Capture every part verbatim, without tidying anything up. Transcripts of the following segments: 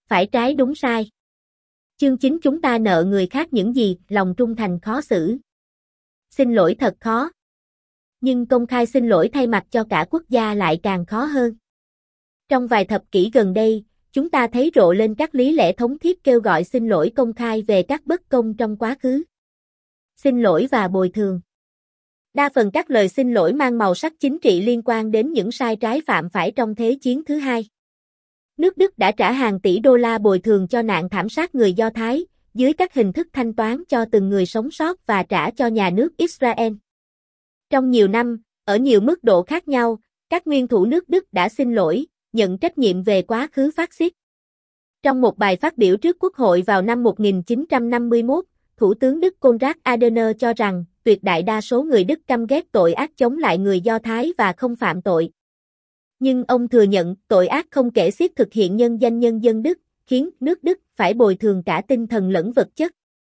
phải trái đúng sai. Chương chín chúng ta nợ người khác những gì, lòng trung thành khó xử. Xin lỗi thật khó. Nhưng công khai xin lỗi thay mặt cho cả quốc gia lại càng khó hơn. Trong vài thập kỷ gần đây, chúng ta thấy rộ lên các lý lẽ thống thiết kêu gọi xin lỗi công khai về các bất công trong quá khứ. Xin lỗi và bồi thường. Đa phần các lời xin lỗi mang màu sắc chính trị liên quan đến những sai trái phạm phải trong Thế chiến thứ hai. Nước Đức đã trả hàng tỷ đô la bồi thường cho nạn thảm sát người Do Thái, dưới các hình thức thanh toán cho từng người sống sót và trả cho nhà nước Israel. Trong nhiều năm, ở nhiều mức độ khác nhau, các nguyên thủ nước Đức đã xin lỗi, nhận trách nhiệm về quá khứ phát xít. Trong một bài phát biểu trước Quốc hội vào năm một nghìn chín trăm năm mươi mốt, Thủ tướng Đức Konrad Adenauer cho rằng, tuyệt đại đa số người Đức căm ghét tội ác chống lại người Do Thái và không phạm tội. Nhưng ông thừa nhận tội ác không kể xiết thực hiện nhân danh nhân dân Đức, khiến nước Đức phải bồi thường cả tinh thần lẫn vật chất.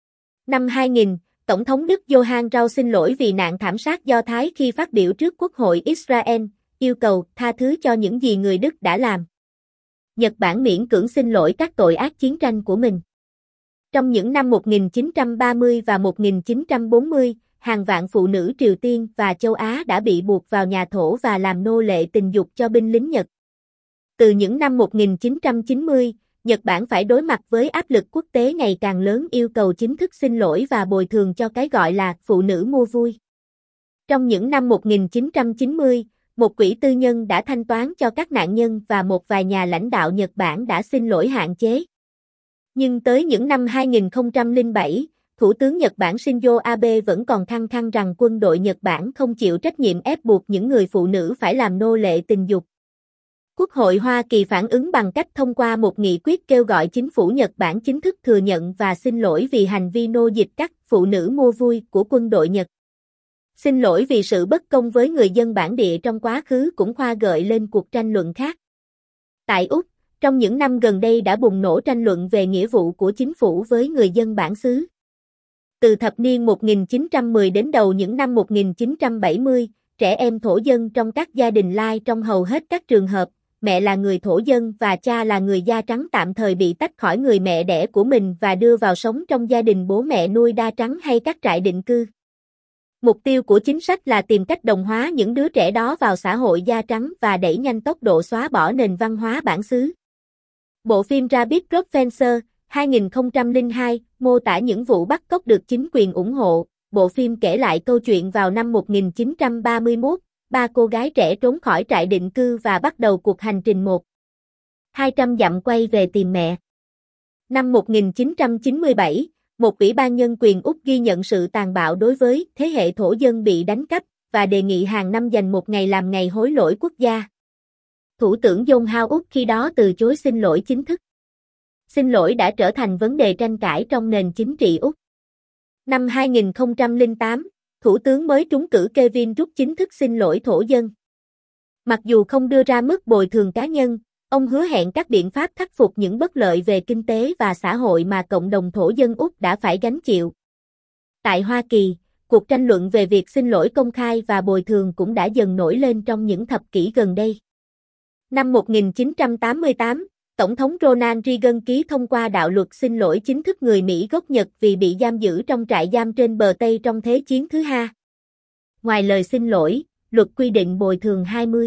Năm hai nghìn, Tổng thống Đức Johann Rau xin lỗi vì nạn thảm sát Do Thái khi phát biểu trước Quốc hội Israel, yêu cầu tha thứ cho những gì người Đức đã làm. Nhật Bản miễn cưỡng xin lỗi các tội ác chiến tranh của mình. Trong những năm một nghìn chín trăm ba mươi và một nghìn chín trăm bốn mươi, hàng vạn phụ nữ Triều Tiên và châu Á đã bị buộc vào nhà thổ và làm nô lệ tình dục cho binh lính Nhật. Từ những năm một nghìn chín trăm chín mươi, Nhật Bản phải đối mặt với áp lực quốc tế ngày càng lớn yêu cầu chính thức xin lỗi và bồi thường cho cái gọi là phụ nữ mua vui. Trong những năm một nghìn chín trăm chín mươi, một quỹ tư nhân đã thanh toán cho các nạn nhân và một vài nhà lãnh đạo Nhật Bản đã xin lỗi hạn chế. Nhưng tới những năm hai nghìn không trăm lẻ bảy, Thủ tướng Nhật Bản Shinzo Abe vẫn còn khăng khăng rằng quân đội Nhật Bản không chịu trách nhiệm ép buộc những người phụ nữ phải làm nô lệ tình dục. Quốc hội Hoa Kỳ phản ứng bằng cách thông qua một nghị quyết kêu gọi chính phủ Nhật Bản chính thức thừa nhận và xin lỗi vì hành vi nô dịch các phụ nữ mua vui của quân đội Nhật. Xin lỗi vì sự bất công với người dân bản địa trong quá khứ cũng khoa gợi lên cuộc tranh luận khác. Tại Úc, trong những năm gần đây đã bùng nổ tranh luận về nghĩa vụ của chính phủ với người dân bản xứ. Từ thập niên một nghìn chín trăm mười đến đầu những năm một nghìn chín trăm bảy mươi, trẻ em thổ dân trong các gia đình Lai trong hầu hết các trường hợp, mẹ là người thổ dân và cha là người da trắng tạm thời bị tách khỏi người mẹ đẻ của mình và đưa vào sống trong gia đình bố mẹ nuôi đa trắng hay các trại định cư. Mục tiêu của chính sách là tìm cách đồng hóa những đứa trẻ đó vào xã hội da trắng và đẩy nhanh tốc độ xóa bỏ nền văn hóa bản xứ. Bộ phim Rabbit Road Fencer, hai nghìn không trăm lẻ hai, mô tả những vụ bắt cóc được chính quyền ủng hộ. Bộ phim kể lại câu chuyện vào năm một nghìn chín trăm ba mươi mốt, ba cô gái trẻ trốn khỏi trại định cư và bắt đầu cuộc hành trình một hai trăm dặm quay về tìm mẹ. Năm một nghìn chín trăm chín mươi bảy, một ủy ban nhân quyền Úc ghi nhận sự tàn bạo đối với thế hệ thổ dân bị đánh cắp và đề nghị hàng năm dành một ngày làm ngày hối lỗi quốc gia. Thủ tướng John Howard Úc khi đó từ chối xin lỗi chính thức. Xin lỗi đã trở thành vấn đề tranh cãi trong nền chính trị Úc. Năm hai nghìn không trăm lẻ tám, Thủ tướng mới trúng cử Kevin Rudd chính thức xin lỗi thổ dân. Mặc dù không đưa ra mức bồi thường cá nhân, ông hứa hẹn các biện pháp khắc phục những bất lợi về kinh tế và xã hội mà cộng đồng thổ dân Úc đã phải gánh chịu. Tại Hoa Kỳ, cuộc tranh luận về việc xin lỗi công khai và bồi thường cũng đã dần nổi lên trong những thập kỷ gần đây. Năm một nghìn chín trăm tám mươi tám, Tổng thống Ronald Reagan ký thông qua đạo luật xin lỗi chính thức người Mỹ gốc Nhật vì bị giam giữ trong trại giam trên bờ Tây trong Thế chiến thứ hai. Ngoài lời xin lỗi, luật quy định bồi thường hai mươi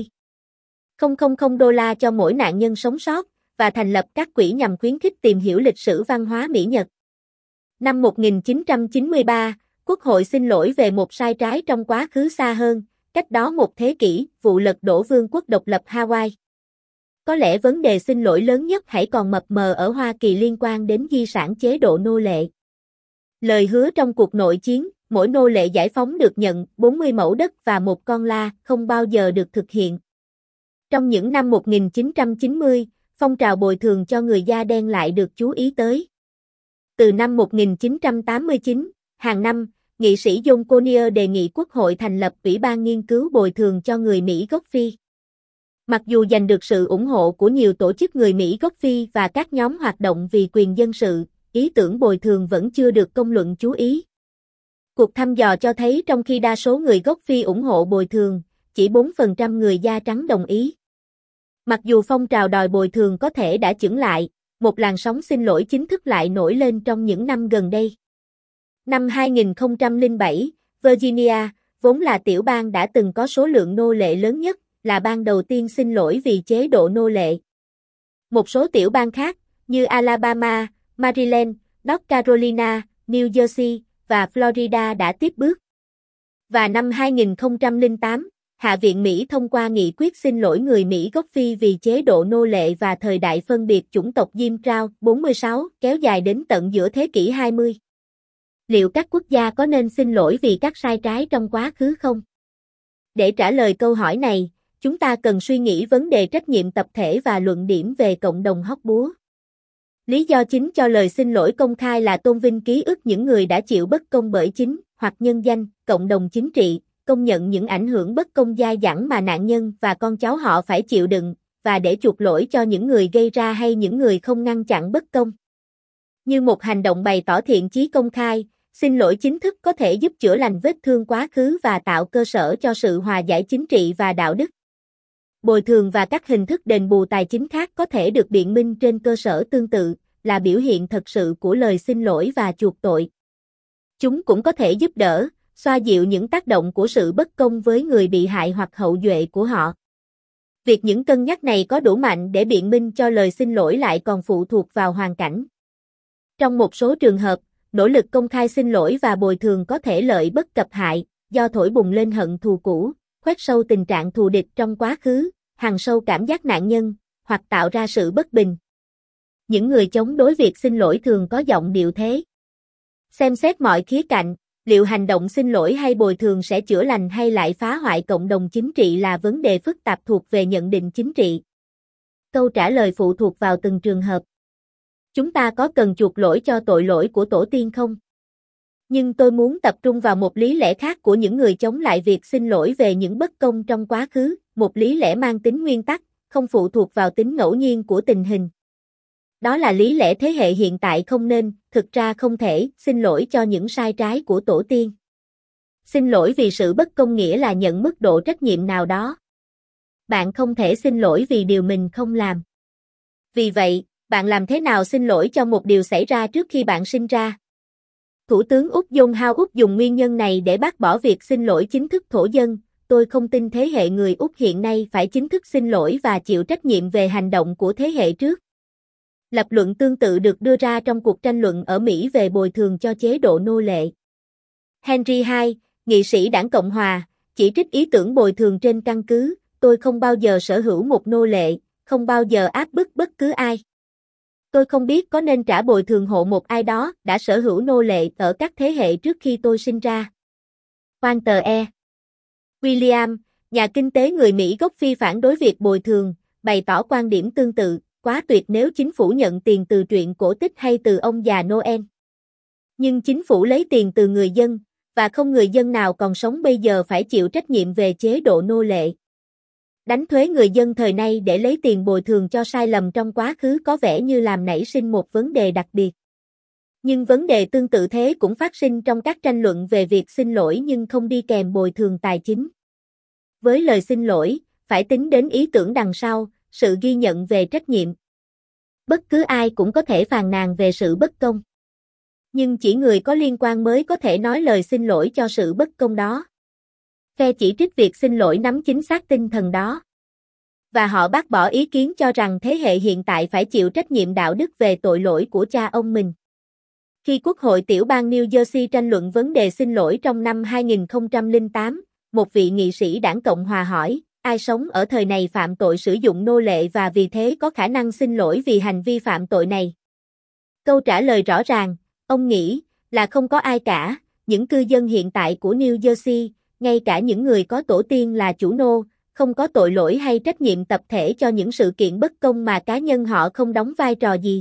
nghìn đô la cho mỗi nạn nhân sống sót, và thành lập các quỹ nhằm khuyến khích tìm hiểu lịch sử văn hóa Mỹ-Nhật. Năm một nghìn chín trăm chín mươi ba, Quốc hội xin lỗi về một sai trái trong quá khứ xa hơn, cách đó một thế kỷ, vụ lật đổ vương quốc độc lập Hawaii. Có lẽ vấn đề xin lỗi lớn nhất hãy còn mập mờ ở Hoa Kỳ liên quan đến di sản chế độ nô lệ. Lời hứa trong cuộc nội chiến, mỗi nô lệ giải phóng được nhận bốn mươi mẫu đất và một con la, không bao giờ được thực hiện. Trong những năm một nghìn chín trăm chín mươi, phong trào bồi thường cho người da đen lại được chú ý tới. Từ năm một nghìn chín trăm tám mươi chín, hàng năm, nghị sĩ John Conyers đề nghị Quốc hội thành lập Ủy ban nghiên cứu bồi thường cho người Mỹ gốc Phi. Mặc dù giành được sự ủng hộ của nhiều tổ chức người Mỹ gốc Phi và các nhóm hoạt động vì quyền dân sự, ý tưởng bồi thường vẫn chưa được công luận chú ý. Cuộc thăm dò cho thấy trong khi đa số người gốc Phi ủng hộ bồi thường, chỉ bốn phần trăm người da trắng đồng ý. Mặc dù phong trào đòi bồi thường có thể đã chững lại, một làn sóng xin lỗi chính thức lại nổi lên trong những năm gần đây. Năm hai nghìn không trăm lẻ bảy, Virginia, vốn là tiểu bang đã từng có số lượng nô lệ lớn nhất, là bang đầu tiên xin lỗi vì chế độ nô lệ. Một số tiểu bang khác, như Alabama, Maryland, North Carolina, New Jersey và Florida đã tiếp bước. Và năm hai nghìn không trăm lẻ tám, Hạ viện Mỹ thông qua nghị quyết xin lỗi người Mỹ gốc Phi vì chế độ nô lệ và thời đại phân biệt chủng tộc Jim Crow bốn mươi sáu kéo dài đến tận giữa thế kỷ hai mươi. Liệu các quốc gia có nên xin lỗi vì các sai trái trong quá khứ không? Để trả lời câu hỏi này, chúng ta cần suy nghĩ vấn đề trách nhiệm tập thể và luận điểm về cộng đồng hóc búa. Lý do chính cho lời xin lỗi công khai là tôn vinh ký ức những người đã chịu bất công bởi chính hoặc nhân danh, cộng đồng chính trị, công nhận những ảnh hưởng bất công dai dẳng mà nạn nhân và con cháu họ phải chịu đựng, và để chuộc lỗi cho những người gây ra hay những người không ngăn chặn bất công. Như một hành động bày tỏ thiện chí công khai, xin lỗi chính thức có thể giúp chữa lành vết thương quá khứ và tạo cơ sở cho sự hòa giải chính trị và đạo đức. Bồi thường và các hình thức đền bù tài chính khác có thể được biện minh trên cơ sở tương tự, là biểu hiện thật sự của lời xin lỗi và chuộc tội. Chúng cũng có thể giúp đỡ, xoa dịu những tác động của sự bất công với người bị hại hoặc hậu duệ của họ. Việc những cân nhắc này có đủ mạnh để biện minh cho lời xin lỗi lại còn phụ thuộc vào hoàn cảnh. Trong một số trường hợp, nỗ lực công khai xin lỗi và bồi thường có thể lợi bất cập hại, do thổi bùng lên hận thù cũ, khoét sâu tình trạng thù địch trong quá khứ, hằn sâu cảm giác nạn nhân, hoặc tạo ra sự bất bình. Những người chống đối việc xin lỗi thường có giọng điệu thế. Xem xét mọi khía cạnh, liệu hành động xin lỗi hay bồi thường sẽ chữa lành hay lại phá hoại cộng đồng chính trị là vấn đề phức tạp thuộc về nhận định chính trị. Câu trả lời phụ thuộc vào từng trường hợp. Chúng ta có cần chuộc lỗi cho tội lỗi của tổ tiên không? Nhưng tôi muốn tập trung vào một lý lẽ khác của những người chống lại việc xin lỗi về những bất công trong quá khứ, một lý lẽ mang tính nguyên tắc, không phụ thuộc vào tính ngẫu nhiên của tình hình. Đó là lý lẽ thế hệ hiện tại không nên, thực ra không thể, xin lỗi cho những sai trái của tổ tiên. Xin lỗi vì sự bất công nghĩa là nhận mức độ trách nhiệm nào đó. Bạn không thể xin lỗi vì điều mình không làm. Vì vậy, bạn làm thế nào xin lỗi cho một điều xảy ra trước khi bạn sinh ra? Thủ tướng Úc John Howard dùng nguyên nhân này để bác bỏ việc xin lỗi chính thức thổ dân. Tôi không tin thế hệ người Úc hiện nay phải chính thức xin lỗi và chịu trách nhiệm về hành động của thế hệ trước. Lập luận tương tự được đưa ra trong cuộc tranh luận ở Mỹ về bồi thường cho chế độ nô lệ. Henry hai, nghị sĩ đảng Cộng Hòa, chỉ trích ý tưởng bồi thường trên căn cứ, tôi không bao giờ sở hữu một nô lệ, không bao giờ áp bức bất cứ ai. Tôi không biết có nên trả bồi thường hộ một ai đó đã sở hữu nô lệ ở các thế hệ trước khi tôi sinh ra. Walter E. William, nhà kinh tế người Mỹ gốc Phi phản đối việc bồi thường, bày tỏ quan điểm tương tự, quá tuyệt nếu chính phủ nhận tiền từ truyện cổ tích hay từ ông già Noel. Nhưng chính phủ lấy tiền từ người dân, và không người dân nào còn sống bây giờ phải chịu trách nhiệm về chế độ nô lệ. Đánh thuế người dân thời nay để lấy tiền bồi thường cho sai lầm trong quá khứ có vẻ như làm nảy sinh một vấn đề đặc biệt. Nhưng vấn đề tương tự thế cũng phát sinh trong các tranh luận về việc xin lỗi nhưng không đi kèm bồi thường tài chính. Với lời xin lỗi, phải tính đến ý tưởng đằng sau, sự ghi nhận về trách nhiệm. Bất cứ ai cũng có thể phàn nàn về sự bất công. Nhưng chỉ người có liên quan mới có thể nói lời xin lỗi cho sự bất công đó. Phe chỉ trích việc xin lỗi nắm chính xác tinh thần đó. Và họ bác bỏ ý kiến cho rằng thế hệ hiện tại phải chịu trách nhiệm đạo đức về tội lỗi của cha ông mình. Khi Quốc hội tiểu bang New Jersey tranh luận vấn đề xin lỗi trong năm hai nghìn không trăm lẻ tám, một vị nghị sĩ đảng Cộng Hòa hỏi, ai sống ở thời này phạm tội sử dụng nô lệ và vì thế có khả năng xin lỗi vì hành vi phạm tội này? Câu trả lời rõ ràng, ông nghĩ, là không có ai cả, những cư dân hiện tại của New Jersey, ngay cả những người có tổ tiên là chủ nô, không có tội lỗi hay trách nhiệm tập thể cho những sự kiện bất công mà cá nhân họ không đóng vai trò gì.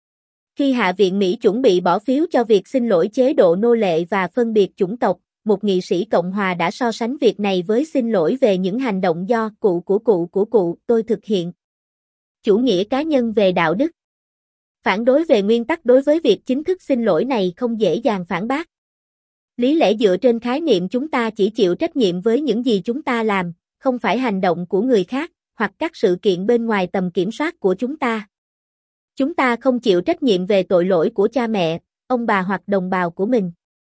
Khi Hạ viện Mỹ chuẩn bị bỏ phiếu cho việc xin lỗi chế độ nô lệ và phân biệt chủng tộc, một nghị sĩ Cộng Hòa đã so sánh việc này với xin lỗi về những hành động do cụ của cụ của cụ tôi thực hiện. Chủ nghĩa cá nhân về đạo đức. Phản đối về nguyên tắc đối với việc chính thức xin lỗi này không dễ dàng phản bác. Lý lẽ dựa trên khái niệm chúng ta chỉ chịu trách nhiệm với những gì chúng ta làm, không phải hành động của người khác, hoặc các sự kiện bên ngoài tầm kiểm soát của chúng ta. Chúng ta không chịu trách nhiệm về tội lỗi của cha mẹ, ông bà hoặc đồng bào của mình.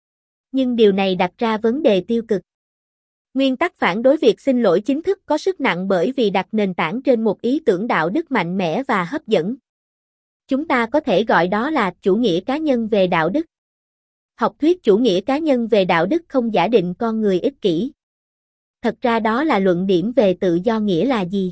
Nhưng điều này đặt ra vấn đề tiêu cực. Nguyên tắc phản đối việc xin lỗi chính thức có sức nặng bởi vì đặt nền tảng trên một ý tưởng đạo đức mạnh mẽ và hấp dẫn. Chúng ta có thể gọi đó là chủ nghĩa cá nhân về đạo đức. Học thuyết chủ nghĩa cá nhân về đạo đức không giả định con người ích kỷ. Thật ra đó là luận điểm về tự do nghĩa là gì.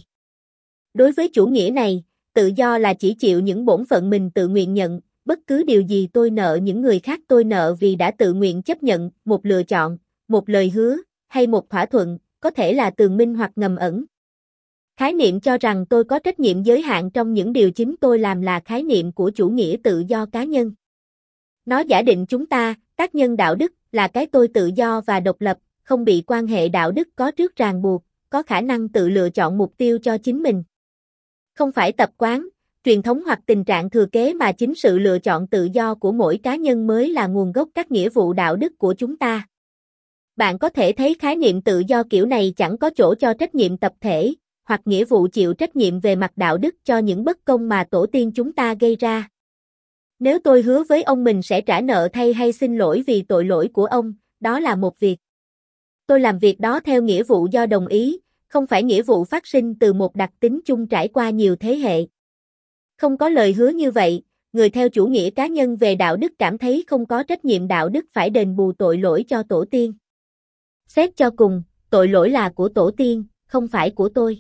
Đối với chủ nghĩa này, tự do là chỉ chịu những bổn phận mình tự nguyện nhận, bất cứ điều gì tôi nợ những người khác tôi nợ vì đã tự nguyện chấp nhận, một lựa chọn, một lời hứa, hay một thỏa thuận, có thể là tường minh hoặc ngầm ẩn. Khái niệm cho rằng tôi có trách nhiệm giới hạn trong những điều chính tôi làm là khái niệm của chủ nghĩa tự do cá nhân. Nó giả định chúng ta, tác nhân đạo đức, là cái tôi tự do và độc lập, không bị quan hệ đạo đức có trước ràng buộc, có khả năng tự lựa chọn mục tiêu cho chính mình. Không phải tập quán, truyền thống hoặc tình trạng thừa kế mà chính sự lựa chọn tự do của mỗi cá nhân mới là nguồn gốc các nghĩa vụ đạo đức của chúng ta. Bạn có thể thấy khái niệm tự do kiểu này chẳng có chỗ cho trách nhiệm tập thể, hoặc nghĩa vụ chịu trách nhiệm về mặt đạo đức cho những bất công mà tổ tiên chúng ta gây ra. Nếu tôi hứa với ông mình sẽ trả nợ thay hay xin lỗi vì tội lỗi của ông, đó là một việc. Tôi làm việc đó theo nghĩa vụ do đồng ý, không phải nghĩa vụ phát sinh từ một đặc tính chung trải qua nhiều thế hệ. Không có lời hứa như vậy, người theo chủ nghĩa cá nhân về đạo đức cảm thấy không có trách nhiệm đạo đức phải đền bù tội lỗi cho tổ tiên. Xét cho cùng, tội lỗi là của tổ tiên, không phải của tôi.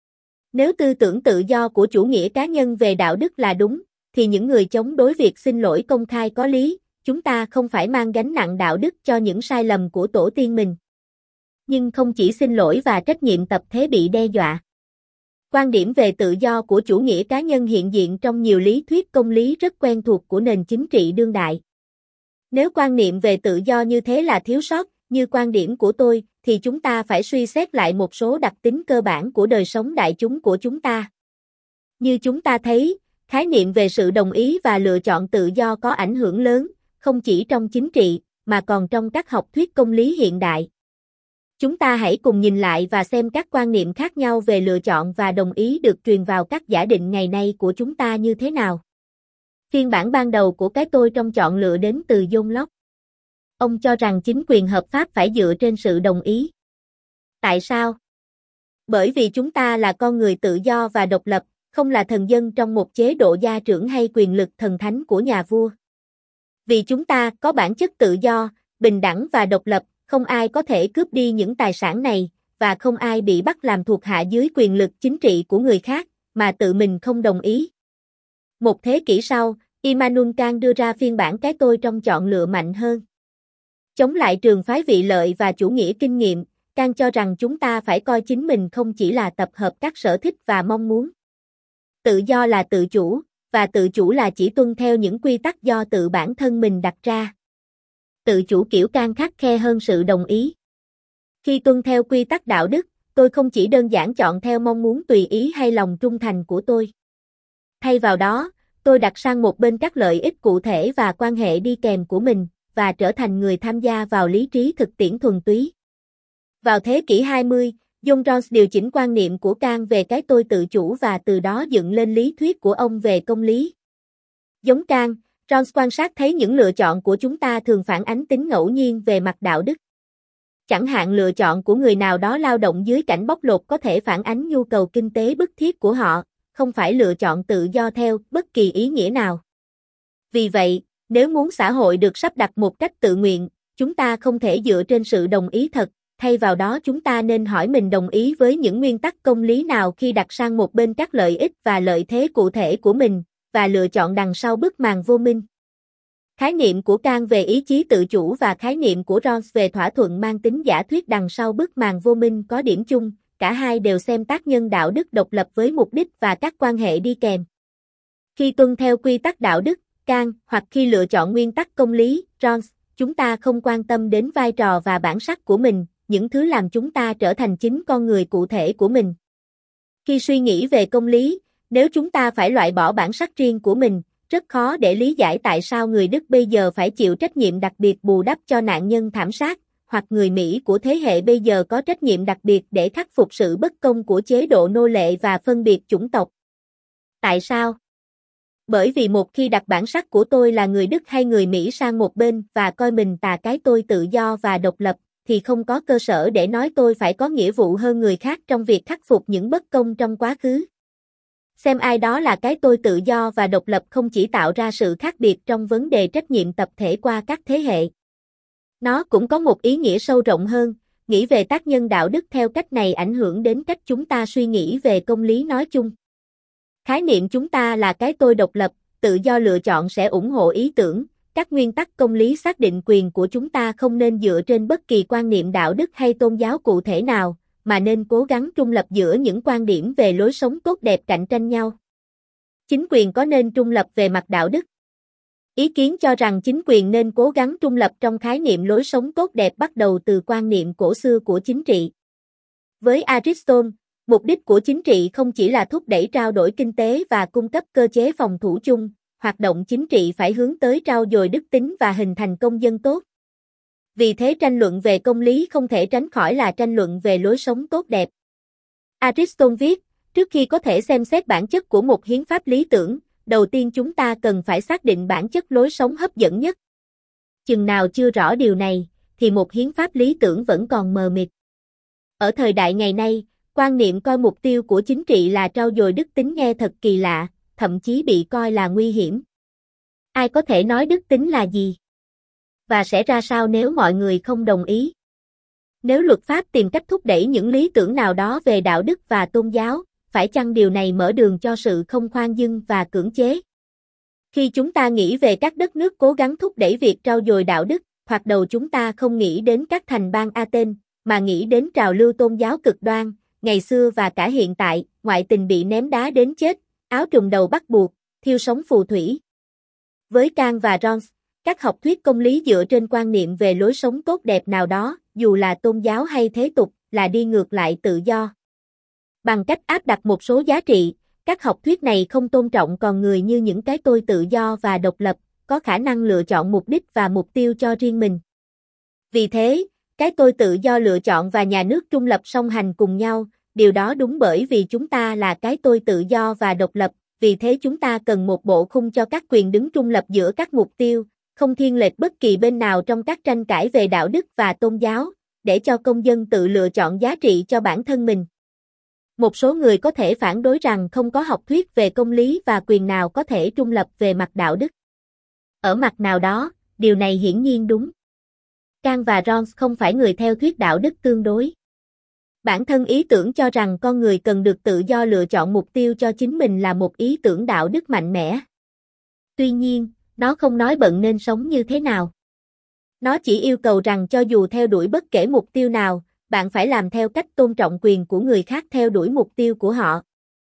Nếu tư tưởng tự do của chủ nghĩa cá nhân về đạo đức là đúng, thì những người chống đối việc xin lỗi công khai có lý, chúng ta không phải mang gánh nặng đạo đức cho những sai lầm của tổ tiên mình. Nhưng không chỉ xin lỗi và trách nhiệm tập thể bị đe dọa. Quan điểm về tự do của chủ nghĩa cá nhân hiện diện trong nhiều lý thuyết công lý rất quen thuộc của nền chính trị đương đại. Nếu quan niệm về tự do như thế là thiếu sót, như quan điểm của tôi, thì chúng ta phải suy xét lại một số đặc tính cơ bản của đời sống đại chúng của chúng ta. Như chúng ta thấy, khái niệm về sự đồng ý và lựa chọn tự do có ảnh hưởng lớn, không chỉ trong chính trị, mà còn trong các học thuyết công lý hiện đại. Chúng ta hãy cùng nhìn lại và xem các quan niệm khác nhau về lựa chọn và đồng ý được truyền vào các giả định ngày nay của chúng ta như thế nào. Phiên bản ban đầu của cái tôi trong chọn lựa đến từ John Locke. Ông cho rằng chính quyền hợp pháp phải dựa trên sự đồng ý. Tại sao? Bởi vì chúng ta là con người tự do và độc lập, không là thần dân trong một chế độ gia trưởng hay quyền lực thần thánh của nhà vua. Vì chúng ta có bản chất tự do, bình đẳng và độc lập, không ai có thể cướp đi những tài sản này, và không ai bị bắt làm thuộc hạ dưới quyền lực chính trị của người khác, mà tự mình không đồng ý. Một thế kỷ sau, Immanuel Kant đưa ra phiên bản cái tôi trong chọn lựa mạnh hơn. Chống lại trường phái vị lợi và chủ nghĩa kinh nghiệm, Kant cho rằng chúng ta phải coi chính mình không chỉ là tập hợp các sở thích và mong muốn. Tự do là tự chủ, và tự chủ là chỉ tuân theo những quy tắc do tự bản thân mình đặt ra. Tự chủ kiểu Kant khắt khe hơn sự đồng ý. Khi tuân theo quy tắc đạo đức, tôi không chỉ đơn giản chọn theo mong muốn tùy ý hay lòng trung thành của tôi. Thay vào đó, tôi đặt sang một bên các lợi ích cụ thể và quan hệ đi kèm của mình, và trở thành người tham gia vào lý trí thực tiễn thuần túy. Vào thế kỷ hai mươi, John Rawls điều chỉnh quan niệm của Kant về cái tôi tự chủ và từ đó dựng lên lý thuyết của ông về công lý. Giống Kant, Rawls quan sát thấy những lựa chọn của chúng ta thường phản ánh tính ngẫu nhiên về mặt đạo đức. Chẳng hạn lựa chọn của người nào đó lao động dưới cảnh bóc lột có thể phản ánh nhu cầu kinh tế bức thiết của họ, không phải lựa chọn tự do theo bất kỳ ý nghĩa nào. Vì vậy, nếu muốn xã hội được sắp đặt một cách tự nguyện, chúng ta không thể dựa trên sự đồng ý thật, thay vào đó chúng ta nên hỏi mình đồng ý với những nguyên tắc công lý nào khi đặt sang một bên các lợi ích và lợi thế cụ thể của mình, và lựa chọn đằng sau bức màn vô minh. Khái niệm của Kant về ý chí tự chủ và khái niệm của Rawls về thỏa thuận mang tính giả thuyết đằng sau bức màn vô minh có điểm chung, cả hai đều xem tác nhân đạo đức độc lập với mục đích và các quan hệ đi kèm. Khi tuân theo quy tắc đạo đức, Kant, hoặc khi lựa chọn nguyên tắc công lý, Rawls, chúng ta không quan tâm đến vai trò và bản sắc của mình, những thứ làm chúng ta trở thành chính con người cụ thể của mình. Khi suy nghĩ về công lý, nếu chúng ta phải loại bỏ bản sắc riêng của mình, rất khó để lý giải tại sao người Đức bây giờ phải chịu trách nhiệm đặc biệt bù đắp cho nạn nhân thảm sát, hoặc người Mỹ của thế hệ bây giờ có trách nhiệm đặc biệt để khắc phục sự bất công của chế độ nô lệ và phân biệt chủng tộc. Tại sao? Bởi vì một khi đặt bản sắc của tôi là người Đức hay người Mỹ sang một bên và coi mình tà cái tôi tự do và độc lập, thì không có cơ sở để nói tôi phải có nghĩa vụ hơn người khác trong việc khắc phục những bất công trong quá khứ. Xem ai đó là cái tôi tự do và độc lập không chỉ tạo ra sự khác biệt trong vấn đề trách nhiệm tập thể qua các thế hệ. Nó cũng có một ý nghĩa sâu rộng hơn, nghĩ về tác nhân đạo đức theo cách này ảnh hưởng đến cách chúng ta suy nghĩ về công lý nói chung. Khái niệm chúng ta là cái tôi độc lập, tự do lựa chọn sẽ ủng hộ ý tưởng, các nguyên tắc công lý xác định quyền của chúng ta không nên dựa trên bất kỳ quan niệm đạo đức hay tôn giáo cụ thể nào, mà nên cố gắng trung lập giữa những quan điểm về lối sống tốt đẹp cạnh tranh nhau. Chính quyền có nên trung lập về mặt đạo đức? Ý kiến cho rằng chính quyền nên cố gắng trung lập trong khái niệm lối sống tốt đẹp bắt đầu từ quan niệm cổ xưa của chính trị. Với Aristotle, mục đích của chính trị không chỉ là thúc đẩy trao đổi kinh tế và cung cấp cơ chế phòng thủ chung, hoạt động chính trị phải hướng tới trau dồi đức tính và hình thành công dân tốt. Vì thế tranh luận về công lý không thể tránh khỏi là tranh luận về lối sống tốt đẹp. Aristotle viết, trước khi có thể xem xét bản chất của một hiến pháp lý tưởng, đầu tiên chúng ta cần phải xác định bản chất lối sống hấp dẫn nhất. Chừng nào chưa rõ điều này, thì một hiến pháp lý tưởng vẫn còn mờ mịt. Ở thời đại ngày nay, quan niệm coi mục tiêu của chính trị là trau dồi đức tính nghe thật kỳ lạ, thậm chí bị coi là nguy hiểm. Ai có thể nói đức tính là gì? Và sẽ ra sao nếu mọi người không đồng ý? Nếu luật pháp tìm cách thúc đẩy những lý tưởng nào đó về đạo đức và tôn giáo, phải chăng điều này mở đường cho sự không khoan dung và cưỡng chế? Khi chúng ta nghĩ về các đất nước cố gắng thúc đẩy việc trau dồi đạo đức, thoạt đầu chúng ta không nghĩ đến các thành bang Athens, mà nghĩ đến trào lưu tôn giáo cực đoan, ngày xưa và cả hiện tại, ngoại tình bị ném đá đến chết, áo trùm đầu bắt buộc, thiêu sống phù thủy. Với Kant và Rawls, các học thuyết công lý dựa trên quan niệm về lối sống tốt đẹp nào đó, dù là tôn giáo hay thế tục, là đi ngược lại tự do. Bằng cách áp đặt một số giá trị, các học thuyết này không tôn trọng con người như những cái tôi tự do và độc lập, có khả năng lựa chọn mục đích và mục tiêu cho riêng mình. Vì thế, cái tôi tự do lựa chọn và nhà nước trung lập song hành cùng nhau, điều đó đúng bởi vì chúng ta là cái tôi tự do và độc lập, vì thế chúng ta cần một bộ khung cho các quyền đứng trung lập giữa các mục tiêu, không thiên lệch bất kỳ bên nào trong các tranh cãi về đạo đức và tôn giáo, để cho công dân tự lựa chọn giá trị cho bản thân mình. Một số người có thể phản đối rằng không có học thuyết về công lý và quyền nào có thể trung lập về mặt đạo đức. Ở mặt nào đó, điều này hiển nhiên đúng. Kant và Rawls không phải người theo thuyết đạo đức tương đối. Bản thân ý tưởng cho rằng con người cần được tự do lựa chọn mục tiêu cho chính mình là một ý tưởng đạo đức mạnh mẽ. Tuy nhiên, nó không nói bận nên sống như thế nào. Nó chỉ yêu cầu rằng cho dù theo đuổi bất kể mục tiêu nào, bạn phải làm theo cách tôn trọng quyền của người khác theo đuổi mục tiêu của họ.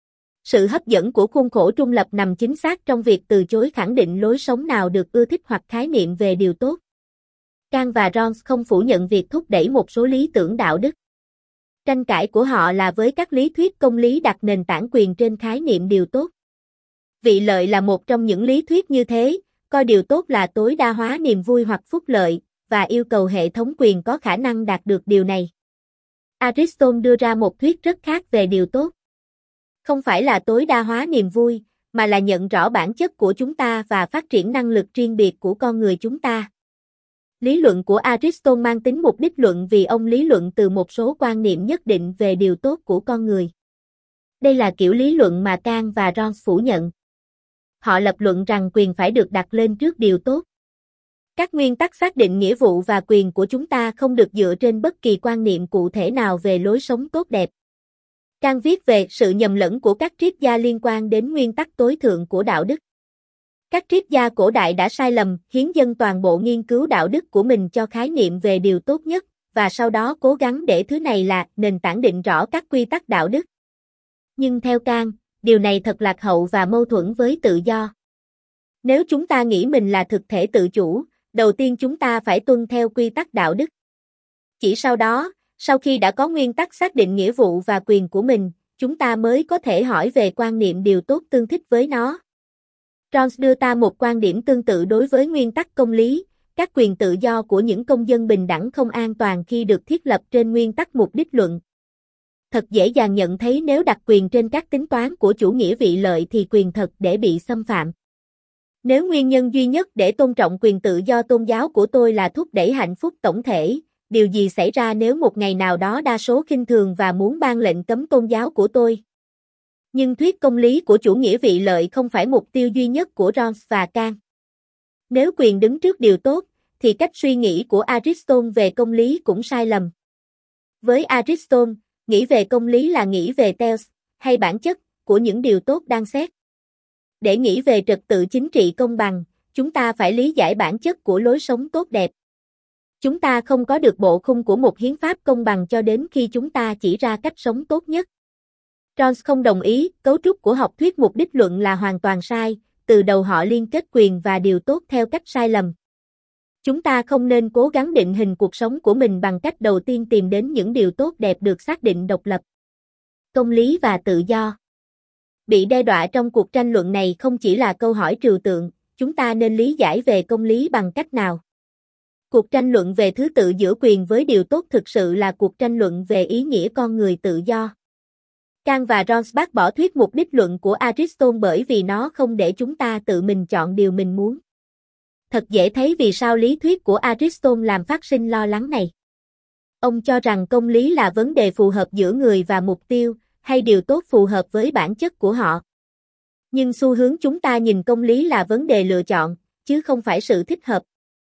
Sự hấp dẫn của khuôn khổ trung lập nằm chính xác trong việc từ chối khẳng định lối sống nào được ưa thích hoặc khái niệm về điều tốt. Kant và Rawls không phủ nhận việc thúc đẩy một số lý tưởng đạo đức. Tranh cãi của họ là với các lý thuyết công lý đặt nền tảng quyền trên khái niệm điều tốt. Vị lợi là một trong những lý thuyết như thế, coi điều tốt là tối đa hóa niềm vui hoặc phúc lợi, và yêu cầu hệ thống quyền có khả năng đạt được điều này. Aristotle đưa ra một thuyết rất khác về điều tốt. Không phải là tối đa hóa niềm vui, mà là nhận rõ bản chất của chúng ta và phát triển năng lực riêng biệt của con người chúng ta. Lý luận của Aristotle mang tính mục đích luận vì ông lý luận từ một số quan niệm nhất định về điều tốt của con người. Đây là kiểu lý luận mà Kant và Rawls phủ nhận. Họ lập luận rằng quyền phải được đặt lên trước điều tốt. Các nguyên tắc xác định nghĩa vụ và quyền của chúng ta không được dựa trên bất kỳ quan niệm cụ thể nào về lối sống tốt đẹp. Kant viết về sự nhầm lẫn của các triết gia liên quan đến nguyên tắc tối thượng của đạo đức. Các triết gia cổ đại đã sai lầm, hiến dâng toàn bộ nghiên cứu đạo đức của mình cho khái niệm về điều tốt nhất, và sau đó cố gắng để thứ này là nền tảng định rõ các quy tắc đạo đức. Nhưng theo Kant, điều này thật lạc hậu và mâu thuẫn với tự do. Nếu chúng ta nghĩ mình là thực thể tự chủ, đầu tiên chúng ta phải tuân theo quy tắc đạo đức. Chỉ sau đó, sau khi đã có nguyên tắc xác định nghĩa vụ và quyền của mình, chúng ta mới có thể hỏi về quan niệm điều tốt tương thích với nó. Rawls đưa ta một quan điểm tương tự đối với nguyên tắc công lý, các quyền tự do của những công dân bình đẳng không an toàn khi được thiết lập trên nguyên tắc mục đích luận. Thật dễ dàng nhận thấy nếu đặt quyền trên các tính toán của chủ nghĩa vị lợi thì quyền thật để bị xâm phạm. Nếu nguyên nhân duy nhất để tôn trọng quyền tự do tôn giáo của tôi là thúc đẩy hạnh phúc tổng thể, điều gì xảy ra nếu một ngày nào đó đa số khinh thường và muốn ban lệnh cấm tôn giáo của tôi? Nhưng thuyết công lý của chủ nghĩa vị lợi không phải mục tiêu duy nhất của Rawls và Kant. Nếu quyền đứng trước điều tốt, thì cách suy nghĩ của Aristotle về công lý cũng sai lầm. Với Aristotle, nghĩ về công lý là nghĩ về theos, hay bản chất, của những điều tốt đang xét. Để nghĩ về trật tự chính trị công bằng, chúng ta phải lý giải bản chất của lối sống tốt đẹp. Chúng ta không có được bộ khung của một hiến pháp công bằng cho đến khi chúng ta chỉ ra cách sống tốt nhất. Rawls không đồng ý, cấu trúc của học thuyết mục đích luận là hoàn toàn sai, từ đầu họ liên kết quyền và điều tốt theo cách sai lầm. Chúng ta không nên cố gắng định hình cuộc sống của mình bằng cách đầu tiên tìm đến những điều tốt đẹp được xác định độc lập. Công lý và tự do. Bị đe dọa trong cuộc tranh luận này không chỉ là câu hỏi trừu tượng, chúng ta nên lý giải về công lý bằng cách nào? Cuộc tranh luận về thứ tự giữa quyền với điều tốt thực sự là cuộc tranh luận về ý nghĩa con người tự do. Kant và Rawls bác bỏ thuyết mục đích luận của Aristotle bởi vì nó không để chúng ta tự mình chọn điều mình muốn. Thật dễ thấy vì sao lý thuyết của Aristotle làm phát sinh lo lắng này. Ông cho rằng công lý là vấn đề phù hợp giữa người và mục tiêu, hay điều tốt phù hợp với bản chất của họ. Nhưng xu hướng chúng ta nhìn công lý là vấn đề lựa chọn, chứ không phải sự thích hợp.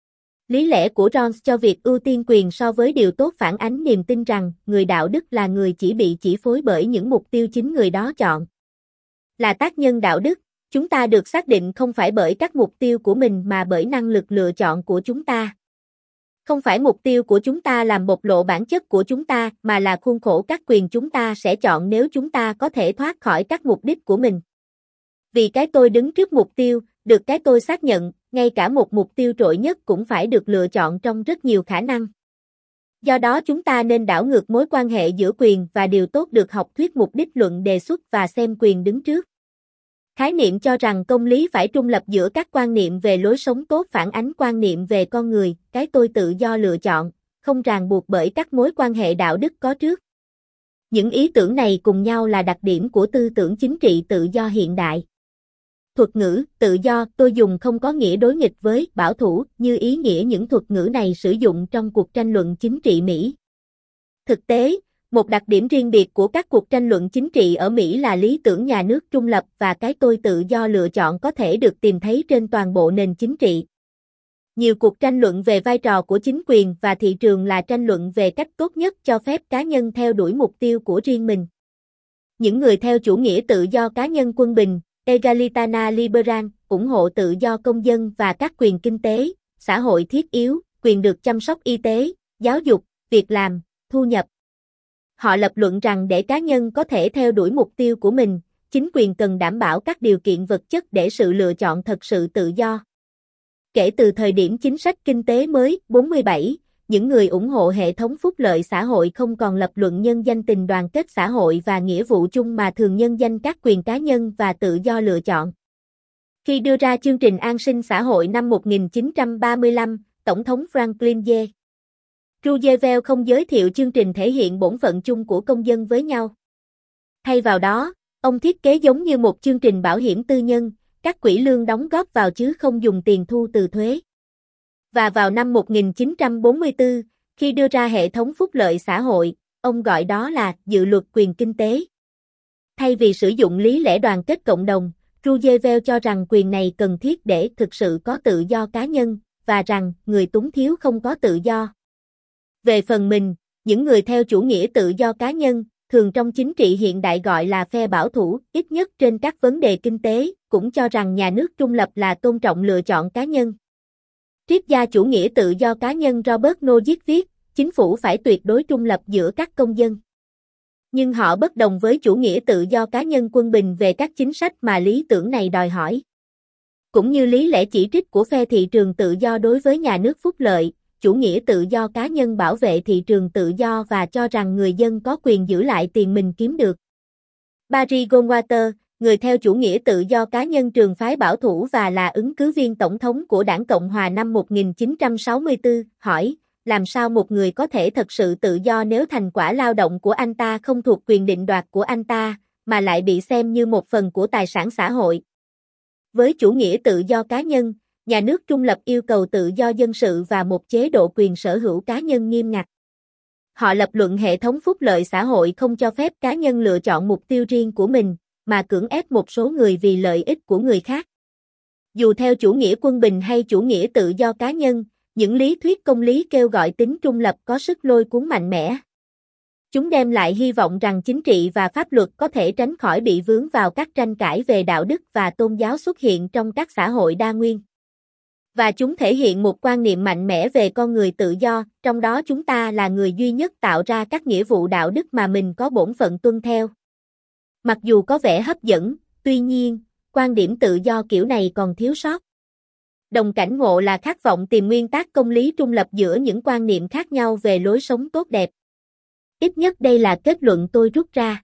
Lý lẽ của Rawls cho việc ưu tiên quyền so với điều tốt phản ánh niềm tin rằng người đạo đức là người chỉ bị chỉ phối bởi những mục tiêu chính người đó chọn. Là tác nhân đạo đức, chúng ta được xác định không phải bởi các mục tiêu của mình mà bởi năng lực lựa chọn của chúng ta. Không phải mục tiêu của chúng ta làm bộc lộ bản chất của chúng ta, mà là khuôn khổ các quyền chúng ta sẽ chọn nếu chúng ta có thể thoát khỏi các mục đích của mình. Vì cái tôi đứng trước mục tiêu, được cái tôi xác nhận, ngay cả một mục tiêu trội nhất cũng phải được lựa chọn trong rất nhiều khả năng. Do đó chúng ta nên đảo ngược mối quan hệ giữa quyền và điều tốt được học thuyết mục đích luận đề xuất và xem quyền đứng trước. Khái niệm cho rằng công lý phải trung lập giữa các quan niệm về lối sống tốt phản ánh quan niệm về con người, cái tôi tự do lựa chọn, không ràng buộc bởi các mối quan hệ đạo đức có trước. Những ý tưởng này cùng nhau là đặc điểm của tư tưởng chính trị tự do hiện đại. Thuật ngữ tự do tôi dùng không có nghĩa đối nghịch với bảo thủ như ý nghĩa những thuật ngữ này sử dụng trong cuộc tranh luận chính trị Mỹ. Thực tế, một đặc điểm riêng biệt của các cuộc tranh luận chính trị ở Mỹ là lý tưởng nhà nước trung lập và cái tôi tự do lựa chọn có thể được tìm thấy trên toàn bộ nền chính trị. Nhiều cuộc tranh luận về vai trò của chính quyền và thị trường là tranh luận về cách tốt nhất cho phép cá nhân theo đuổi mục tiêu của riêng mình. Những người theo chủ nghĩa tự do cá nhân quân bình, Egalitarian Liberal, ủng hộ tự do công dân và các quyền kinh tế, xã hội thiết yếu, quyền được chăm sóc y tế, giáo dục, việc làm, thu nhập. Họ lập luận rằng để cá nhân có thể theo đuổi mục tiêu của mình, chính quyền cần đảm bảo các điều kiện vật chất để sự lựa chọn thật sự tự do. Kể từ thời điểm chính sách kinh tế mới bốn mươi bảy, những người ủng hộ hệ thống phúc lợi xã hội không còn lập luận nhân danh tình đoàn kết xã hội và nghĩa vụ chung mà thường nhân danh các quyền cá nhân và tự do lựa chọn. Khi đưa ra chương trình an sinh xã hội năm một nghìn chín trăm ba mươi lăm, Tổng thống Franklin D. Roosevelt không giới thiệu chương trình thể hiện bổn phận chung của công dân với nhau. Thay vào đó, ông thiết kế giống như một chương trình bảo hiểm tư nhân, các quỹ lương đóng góp vào chứ không dùng tiền thu từ thuế. Và vào năm một nghìn chín trăm bốn mươi tư, khi đưa ra hệ thống phúc lợi xã hội, ông gọi đó là dự luật quyền kinh tế. Thay vì sử dụng lý lẽ đoàn kết cộng đồng, Roosevelt cho rằng quyền này cần thiết để thực sự có tự do cá nhân, và rằng người túng thiếu không có tự do. Về phần mình, những người theo chủ nghĩa tự do cá nhân, thường trong chính trị hiện đại gọi là phe bảo thủ, ít nhất trên các vấn đề kinh tế, cũng cho rằng nhà nước trung lập là tôn trọng lựa chọn cá nhân. Triết gia chủ nghĩa tự do cá nhân Robert Nozick viết, chính phủ phải tuyệt đối trung lập giữa các công dân. Nhưng họ bất đồng với chủ nghĩa tự do cá nhân quân bình về các chính sách mà lý tưởng này đòi hỏi. Cũng như lý lẽ chỉ trích của phe thị trường tự do đối với nhà nước phúc lợi, chủ nghĩa tự do cá nhân bảo vệ thị trường tự do và cho rằng người dân có quyền giữ lại tiền mình kiếm được. Barry Goldwater, người theo chủ nghĩa tự do cá nhân trường phái bảo thủ và là ứng cử viên tổng thống của Đảng Cộng hòa năm một nghìn chín trăm sáu mươi tư, hỏi, làm sao một người có thể thật sự tự do nếu thành quả lao động của anh ta không thuộc quyền định đoạt của anh ta, mà lại bị xem như một phần của tài sản xã hội? Với chủ nghĩa tự do cá nhân, nhà nước trung lập yêu cầu tự do dân sự và một chế độ quyền sở hữu cá nhân nghiêm ngặt. Họ lập luận hệ thống phúc lợi xã hội không cho phép cá nhân lựa chọn mục tiêu riêng của mình, mà cưỡng ép một số người vì lợi ích của người khác. Dù theo chủ nghĩa quân bình hay chủ nghĩa tự do cá nhân, những lý thuyết công lý kêu gọi tính trung lập có sức lôi cuốn mạnh mẽ. Chúng đem lại hy vọng rằng chính trị và pháp luật có thể tránh khỏi bị vướng vào các tranh cãi về đạo đức và tôn giáo xuất hiện trong các xã hội đa nguyên. Và chúng thể hiện một quan niệm mạnh mẽ về con người tự do, trong đó chúng ta là người duy nhất tạo ra các nghĩa vụ đạo đức mà mình có bổn phận tuân theo. Mặc dù có vẻ hấp dẫn, tuy nhiên, quan điểm tự do kiểu này còn thiếu sót. Đồng cảnh ngộ là khát vọng tìm nguyên tắc công lý trung lập giữa những quan niệm khác nhau về lối sống tốt đẹp. Ít nhất đây là kết luận tôi rút ra.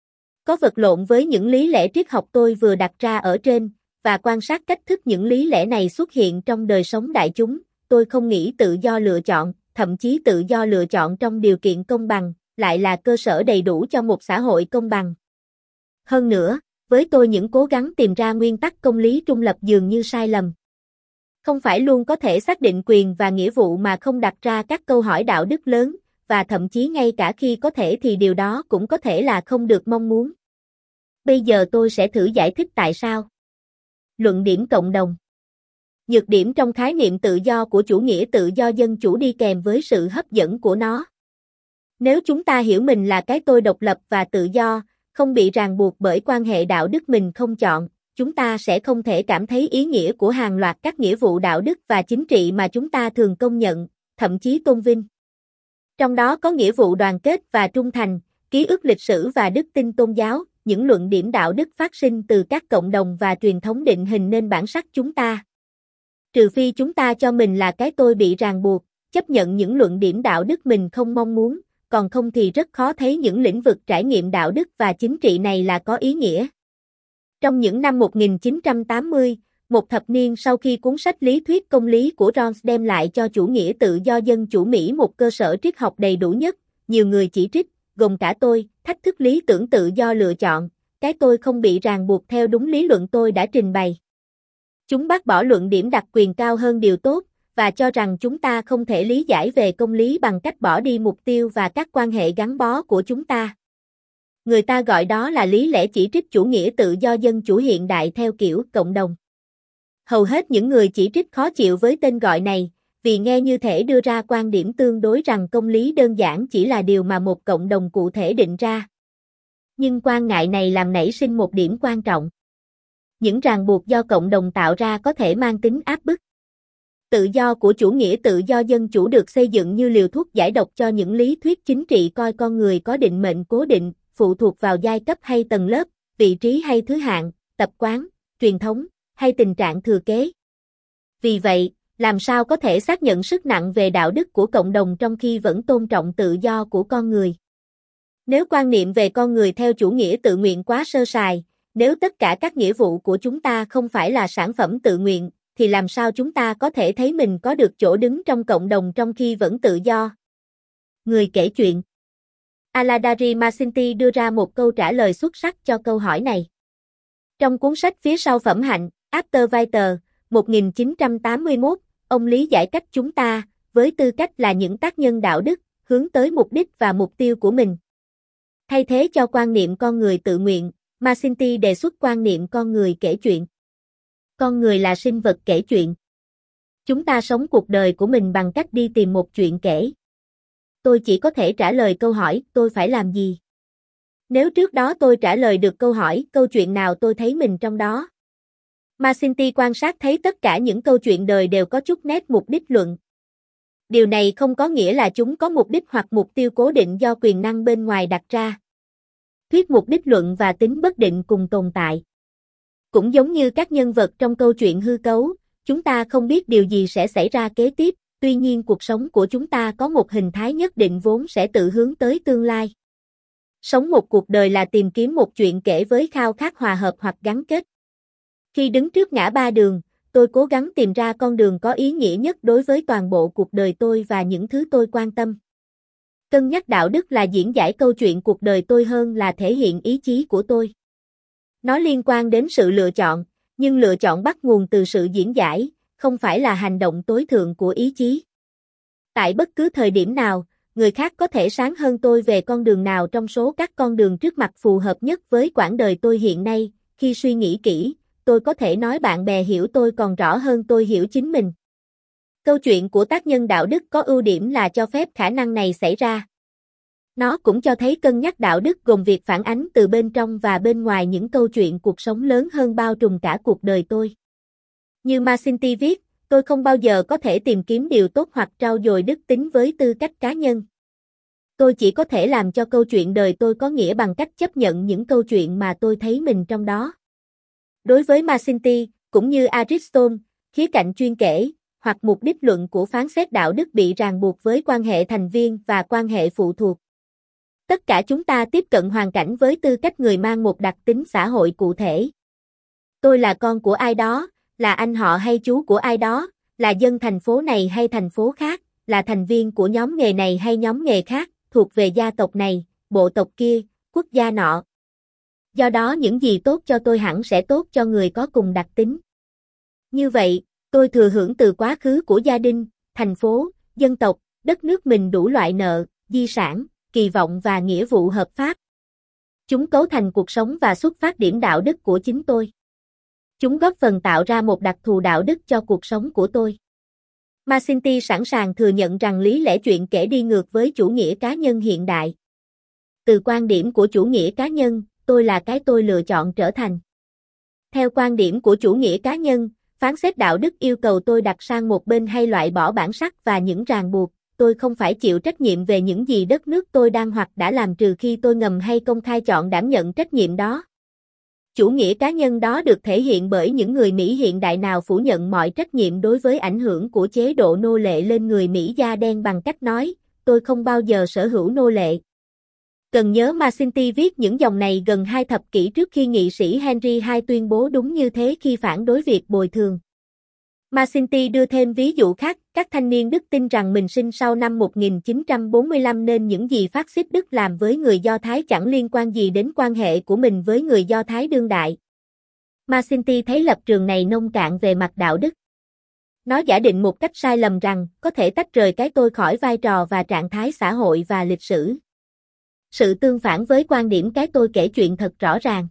Có vật lộn với những lý lẽ triết học tôi vừa đặt ra ở trên, và quan sát cách thức những lý lẽ này xuất hiện trong đời sống đại chúng, tôi không nghĩ tự do lựa chọn, thậm chí tự do lựa chọn trong điều kiện công bằng, lại là cơ sở đầy đủ cho một xã hội công bằng. Hơn nữa, với tôi những cố gắng tìm ra nguyên tắc công lý trung lập dường như sai lầm. Không phải luôn có thể xác định quyền và nghĩa vụ mà không đặt ra các câu hỏi đạo đức lớn, và thậm chí ngay cả khi có thể thì điều đó cũng có thể là không được mong muốn. Bây giờ tôi sẽ thử giải thích tại sao. Luận điểm cộng đồng. Nhược điểm trong khái niệm tự do của chủ nghĩa tự do dân chủ đi kèm với sự hấp dẫn của nó. Nếu chúng ta hiểu mình là cái tôi độc lập và tự do, không bị ràng buộc bởi quan hệ đạo đức mình không chọn, chúng ta sẽ không thể cảm thấy ý nghĩa của hàng loạt các nghĩa vụ đạo đức và chính trị mà chúng ta thường công nhận, thậm chí tôn vinh. Trong đó có nghĩa vụ đoàn kết và trung thành, ký ức lịch sử và đức tin tôn giáo, những luận điểm đạo đức phát sinh từ các cộng đồng và truyền thống định hình nên bản sắc chúng ta. Trừ phi chúng ta cho mình là cái tôi bị ràng buộc, chấp nhận những luận điểm đạo đức mình không mong muốn, còn không thì rất khó thấy những lĩnh vực trải nghiệm đạo đức và chính trị này là có ý nghĩa. Trong những năm một nghìn chín trăm tám mươi, một thập niên sau khi cuốn sách lý thuyết công lý của Rawls đem lại cho chủ nghĩa tự do dân chủ Mỹ một cơ sở triết học đầy đủ nhất, nhiều người chỉ trích, gồm cả tôi, thách thức lý tưởng tự do lựa chọn, cái tôi không bị ràng buộc theo đúng lý luận tôi đã trình bày. Chúng bác bỏ luận điểm đặc quyền cao hơn điều tốt, và cho rằng chúng ta không thể lý giải về công lý bằng cách bỏ đi mục tiêu và các quan hệ gắn bó của chúng ta. Người ta gọi đó là lý lẽ chỉ trích chủ nghĩa tự do dân chủ hiện đại theo kiểu cộng đồng. Hầu hết những người chỉ trích khó chịu với tên gọi này, vì nghe như thể đưa ra quan điểm tương đối rằng công lý đơn giản chỉ là điều mà một cộng đồng cụ thể định ra. Nhưng quan ngại này làm nảy sinh một điểm quan trọng. Những ràng buộc do cộng đồng tạo ra có thể mang tính áp bức. Tự do của chủ nghĩa tự do dân chủ được xây dựng như liều thuốc giải độc cho những lý thuyết chính trị coi con người có định mệnh cố định, phụ thuộc vào giai cấp hay tầng lớp, vị trí hay thứ hạng, tập quán, truyền thống, hay tình trạng thừa kế. Vì vậy, làm sao có thể xác nhận sức nặng về đạo đức của cộng đồng trong khi vẫn tôn trọng tự do của con người? Nếu quan niệm về con người theo chủ nghĩa tự nguyện quá sơ sài, nếu tất cả các nghĩa vụ của chúng ta không phải là sản phẩm tự nguyện, thì làm sao chúng ta có thể thấy mình có được chỗ đứng trong cộng đồng trong khi vẫn tự do? Người kể chuyện Aladari Masinti đưa ra một câu trả lời xuất sắc cho câu hỏi này. Trong cuốn sách phía sau phẩm hạnh, After Vital, một nghìn chín trăm tám mươi mốt, ông lý giải cách chúng ta, với tư cách là những tác nhân đạo đức, hướng tới mục đích và mục tiêu của mình. Thay thế cho quan niệm con người tự nguyện, Masinti đề xuất quan niệm con người kể chuyện. Con người là sinh vật kể chuyện. Chúng ta sống cuộc đời của mình bằng cách đi tìm một chuyện kể. Tôi chỉ có thể trả lời câu hỏi, tôi phải làm gì? Nếu trước đó tôi trả lời được câu hỏi, câu chuyện nào tôi thấy mình trong đó? Masinti quan sát thấy tất cả những câu chuyện đời đều có chút nét mục đích luận. Điều này không có nghĩa là chúng có mục đích hoặc mục tiêu cố định do quyền năng bên ngoài đặt ra. Thuyết mục đích luận và tính bất định cùng tồn tại. Cũng giống như các nhân vật trong câu chuyện hư cấu, chúng ta không biết điều gì sẽ xảy ra kế tiếp, tuy nhiên cuộc sống của chúng ta có một hình thái nhất định vốn sẽ tự hướng tới tương lai. Sống một cuộc đời là tìm kiếm một chuyện kể với khao khát hòa hợp hoặc gắn kết. Khi đứng trước ngã ba đường, tôi cố gắng tìm ra con đường có ý nghĩa nhất đối với toàn bộ cuộc đời tôi và những thứ tôi quan tâm. Cân nhắc đạo đức là diễn giải câu chuyện cuộc đời tôi hơn là thể hiện ý chí của tôi. Nó liên quan đến sự lựa chọn, Nhưng lựa chọn bắt nguồn từ sự diễn giải, không phải là hành động tối thượng của ý chí. Tại bất cứ thời điểm nào, người khác có thể sáng hơn tôi về con đường nào trong số các con đường trước mặt phù hợp nhất với quãng đời tôi hiện nay, khi suy nghĩ kỹ, tôi có thể nói bạn bè hiểu tôi còn rõ hơn tôi hiểu chính mình. Câu chuyện của tác nhân đạo đức có ưu điểm là cho phép khả năng này xảy ra. Nó cũng cho thấy cân nhắc đạo đức gồm việc phản ánh từ bên trong và bên ngoài những câu chuyện cuộc sống lớn hơn bao trùm cả cuộc đời tôi. Như Macinty viết, tôi không bao giờ có thể tìm kiếm điều tốt hoặc trau dồi đức tính với tư cách cá nhân. Tôi chỉ có thể làm cho câu chuyện đời tôi có nghĩa bằng cách chấp nhận những câu chuyện mà tôi thấy mình trong đó. Đối với Macinty, cũng như Aristotle, khía cạnh chuyên kể, hoặc mục đích luận của phán xét đạo đức bị ràng buộc với quan hệ thành viên và quan hệ phụ thuộc. Tất cả chúng ta tiếp cận hoàn cảnh với tư cách người mang một đặc tính xã hội cụ thể. Tôi là con của ai đó, là anh họ hay chú của ai đó, là dân thành phố này hay thành phố khác, là thành viên của nhóm nghề này hay nhóm nghề khác, thuộc về gia tộc này, bộ tộc kia, quốc gia nọ. Do đó những gì tốt cho tôi hẳn sẽ tốt cho người có cùng đặc tính. Như vậy, tôi thừa hưởng từ quá khứ của gia đình, thành phố, dân tộc, đất nước mình đủ loại nợ, di sản, kỳ vọng và nghĩa vụ hợp pháp. Chúng cấu thành cuộc sống và xuất phát điểm đạo đức của chính tôi. Chúng góp phần tạo ra một đặc thù đạo đức cho cuộc sống của tôi. Macinty sẵn sàng thừa nhận rằng lý lẽ chuyện kể đi ngược với chủ nghĩa cá nhân hiện đại. Từ quan điểm của chủ nghĩa cá nhân, tôi là cái tôi lựa chọn trở thành. Theo quan điểm của chủ nghĩa cá nhân, phán xét đạo đức yêu cầu tôi đặt sang một bên hay loại bỏ bản sắc và những ràng buộc. Tôi không phải chịu trách nhiệm về những gì đất nước tôi đang hoặc đã làm trừ khi tôi ngầm hay công khai chọn đảm nhận trách nhiệm đó. Chủ nghĩa cá nhân đó được thể hiện bởi những người Mỹ hiện đại nào phủ nhận mọi trách nhiệm đối với ảnh hưởng của chế độ nô lệ lên người Mỹ da đen bằng cách nói, tôi không bao giờ sở hữu nô lệ. Cần nhớ Macinty viết những dòng này gần hai thập kỷ trước khi nghị sĩ Henry đệ nhị tuyên bố đúng như thế khi phản đối việc bồi thường. Macinty đưa thêm ví dụ khác, các thanh niên Đức tin rằng mình sinh sau năm một nghìn chín trăm bốn mươi lăm nên những gì phát xít Đức làm với người Do Thái chẳng liên quan gì đến quan hệ của mình với người Do Thái đương đại. Macinty thấy lập trường này nông cạn về mặt đạo đức. Nó giả định một cách sai lầm rằng có thể tách rời cái tôi khỏi vai trò và trạng thái xã hội và lịch sử. Sự tương phản với quan điểm cái tôi kể chuyện thật rõ ràng.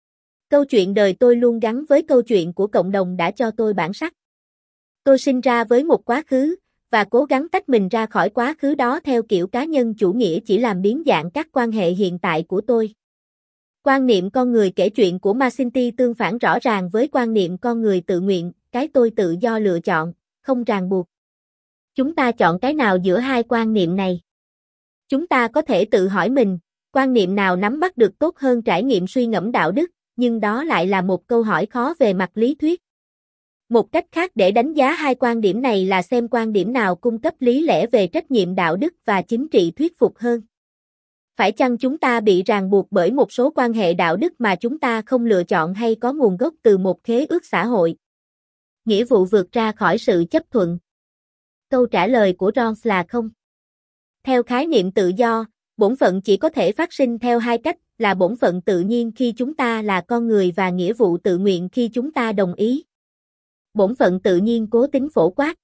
Câu chuyện đời tôi luôn gắn với câu chuyện của cộng đồng đã cho tôi bản sắc. Tôi sinh ra với một quá khứ, và cố gắng tách mình ra khỏi quá khứ đó theo kiểu cá nhân chủ nghĩa chỉ làm biến dạng các quan hệ hiện tại của tôi. Quan niệm con người kể chuyện của Macinty tương phản rõ ràng với quan niệm con người tự nguyện, cái tôi tự do lựa chọn, không ràng buộc. Chúng ta chọn cái nào giữa hai quan niệm này? Chúng ta có thể tự hỏi mình, quan niệm nào nắm bắt được tốt hơn trải nghiệm suy ngẫm đạo đức, nhưng đó lại là một câu hỏi khó về mặt lý thuyết. Một cách khác để đánh giá hai quan điểm này là xem quan điểm nào cung cấp lý lẽ về trách nhiệm đạo đức và chính trị thuyết phục hơn. Phải chăng chúng ta bị ràng buộc bởi một số quan hệ đạo đức mà chúng ta không lựa chọn hay có nguồn gốc từ một khế ước xã hội? Nghĩa vụ vượt ra khỏi sự chấp thuận. Câu trả lời của Rawls là không. Theo khái niệm tự do, bổn phận chỉ có thể phát sinh theo hai cách, là bổn phận tự nhiên khi chúng ta là con người và nghĩa vụ tự nguyện khi chúng ta đồng ý. Bổn phận tự nhiên cố tính phổ quát.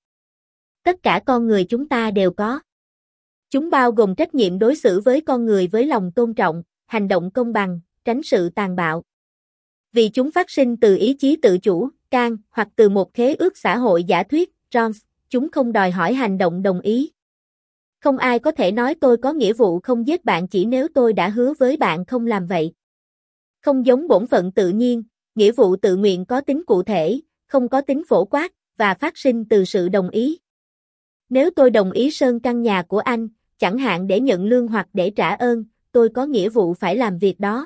Tất cả con người chúng ta đều có. Chúng bao gồm trách nhiệm đối xử với con người với lòng tôn trọng, hành động công bằng, tránh sự tàn bạo. Vì chúng phát sinh từ ý chí tự chủ, can, hoặc từ một khế ước xã hội giả thuyết, Rawls, chúng không đòi hỏi hành động đồng ý. Không ai có thể nói tôi có nghĩa vụ không giết bạn chỉ nếu tôi đã hứa với bạn không làm vậy. Không giống bổn phận tự nhiên, nghĩa vụ tự nguyện có tính cụ thể, không có tính phổ quát, và phát sinh từ sự đồng ý. Nếu tôi đồng ý sơn căn nhà của anh, chẳng hạn để nhận lương hoặc để trả ơn, tôi có nghĩa vụ phải làm việc đó.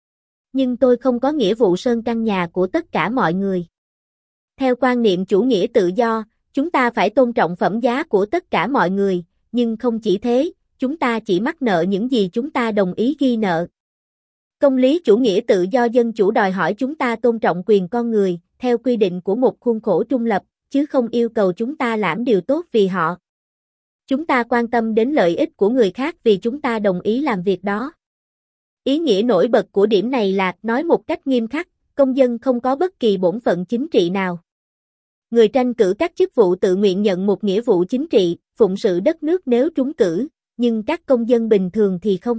Nhưng tôi không có nghĩa vụ sơn căn nhà của tất cả mọi người. Theo quan niệm chủ nghĩa tự do, chúng ta phải tôn trọng phẩm giá của tất cả mọi người, nhưng không chỉ thế, chúng ta chỉ mắc nợ những gì chúng ta đồng ý ghi nợ. Công lý chủ nghĩa tự do dân chủ đòi hỏi chúng ta tôn trọng quyền con người, theo quy định của một khuôn khổ trung lập, chứ không yêu cầu chúng ta làm điều tốt vì họ. Chúng ta quan tâm đến lợi ích của người khác vì chúng ta đồng ý làm việc đó. Ý nghĩa nổi bật của điểm này là, nói một cách nghiêm khắc, công dân không có bất kỳ bổn phận chính trị nào. Người tranh cử các chức vụ tự nguyện nhận một nghĩa vụ chính trị, phụng sự đất nước nếu trúng cử, nhưng các công dân bình thường thì không.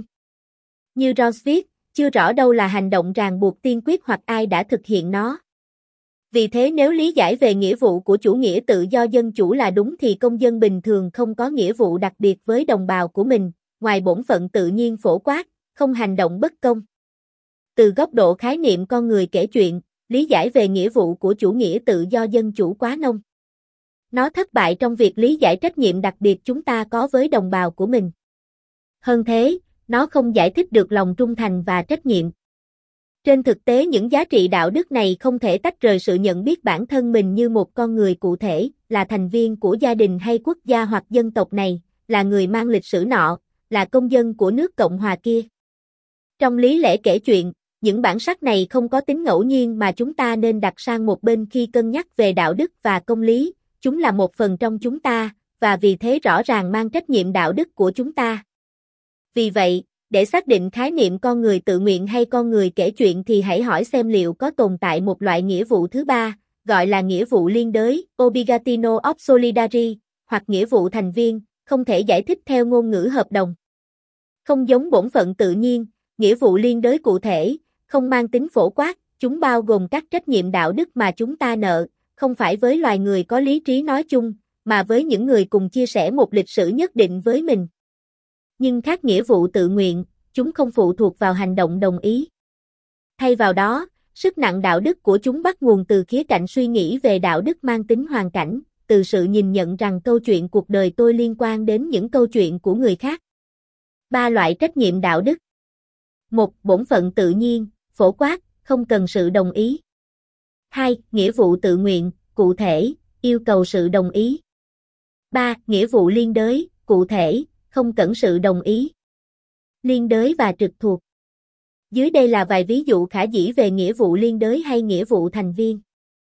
Như Rawls viết, chưa rõ đâu là hành động ràng buộc tiên quyết hoặc ai đã thực hiện nó. Vì thế nếu lý giải về nghĩa vụ của chủ nghĩa tự do dân chủ là đúng thì công dân bình thường không có nghĩa vụ đặc biệt với đồng bào của mình, ngoài bổn phận tự nhiên phổ quát, không hành động bất công. Từ góc độ khái niệm con người kể chuyện, lý giải về nghĩa vụ của chủ nghĩa tự do dân chủ quá nông. Nó thất bại trong việc lý giải trách nhiệm đặc biệt chúng ta có với đồng bào của mình. Hơn thế, nó không giải thích được lòng trung thành và trách nhiệm. Trên thực tế những giá trị đạo đức này không thể tách rời sự nhận biết bản thân mình như một con người cụ thể, là thành viên của gia đình hay quốc gia hoặc dân tộc này, là người mang lịch sử nọ, là công dân của nước Cộng hòa kia. Trong lý lẽ kể chuyện, những bản sắc này không có tính ngẫu nhiên mà chúng ta nên đặt sang một bên khi cân nhắc về đạo đức và công lý, chúng là một phần trong chúng ta, và vì thế rõ ràng mang trách nhiệm đạo đức của chúng ta. Vì vậy, để xác định khái niệm con người tự nguyện hay con người kể chuyện thì hãy hỏi xem liệu có tồn tại một loại nghĩa vụ thứ ba, gọi là nghĩa vụ liên đới, obligatino of solidari, hoặc nghĩa vụ thành viên, không thể giải thích theo ngôn ngữ hợp đồng. Không giống bổn phận tự nhiên, nghĩa vụ liên đới cụ thể, không mang tính phổ quát, chúng bao gồm các trách nhiệm đạo đức mà chúng ta nợ, không phải với loài người có lý trí nói chung, mà với những người cùng chia sẻ một lịch sử nhất định với mình. Nhưng khác nghĩa vụ tự nguyện, chúng không phụ thuộc vào hành động đồng ý. Thay vào đó, sức nặng đạo đức của chúng bắt nguồn từ khía cạnh suy nghĩ về đạo đức mang tính hoàn cảnh, từ sự nhìn nhận rằng câu chuyện cuộc đời tôi liên quan đến những câu chuyện của người khác. Ba loại trách nhiệm đạo đức. Một. Bổn phận tự nhiên, phổ quát, không cần sự đồng ý. Hai. Nghĩa vụ tự nguyện, cụ thể, yêu cầu sự đồng ý. Ba. Nghĩa vụ liên đới, cụ thể, không cần sự đồng ý. Liên đới và trực thuộc. Dưới đây là vài ví dụ khả dĩ về nghĩa vụ liên đới hay nghĩa vụ thành viên.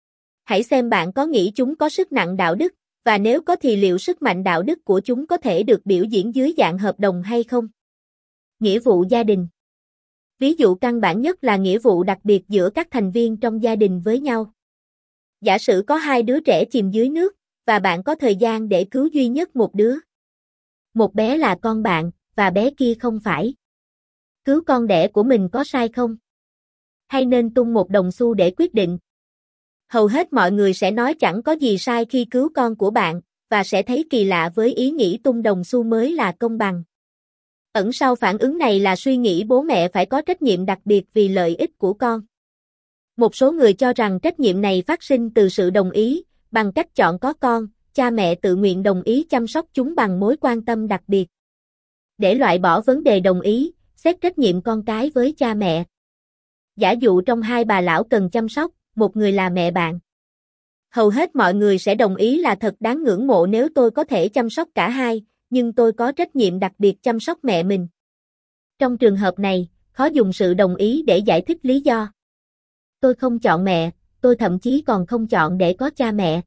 Hãy xem bạn có nghĩ chúng có sức nặng đạo đức, và nếu có thì liệu sức mạnh đạo đức của chúng có thể được biểu diễn dưới dạng hợp đồng hay không? Nghĩa vụ gia đình. Ví dụ căn bản nhất là nghĩa vụ đặc biệt giữa các thành viên trong gia đình với nhau. Giả sử có hai đứa trẻ chìm dưới nước, và bạn có thời gian để cứu duy nhất một đứa. Một bé là con bạn, và bé kia không phải. Cứu con đẻ của mình có sai không? Hay nên tung một đồng xu để quyết định? Hầu hết mọi người sẽ nói chẳng có gì sai khi cứu con của bạn, và sẽ thấy kỳ lạ với ý nghĩ tung đồng xu mới là công bằng. Ẩn sau phản ứng này là suy nghĩ bố mẹ phải có trách nhiệm đặc biệt vì lợi ích của con. Một số người cho rằng trách nhiệm này phát sinh từ sự đồng ý, bằng cách chọn có con, cha mẹ tự nguyện đồng ý chăm sóc chúng bằng mối quan tâm đặc biệt. Để loại bỏ vấn đề đồng ý, xét trách nhiệm con cái với cha mẹ. Giả dụ trong hai bà lão cần chăm sóc, một người là mẹ bạn. Hầu hết mọi người sẽ đồng ý là thật đáng ngưỡng mộ nếu tôi có thể chăm sóc cả hai, nhưng tôi có trách nhiệm đặc biệt chăm sóc mẹ mình. Trong trường hợp này, khó dùng sự đồng ý để giải thích lý do. Tôi không chọn mẹ, tôi thậm chí còn không chọn để có cha mẹ.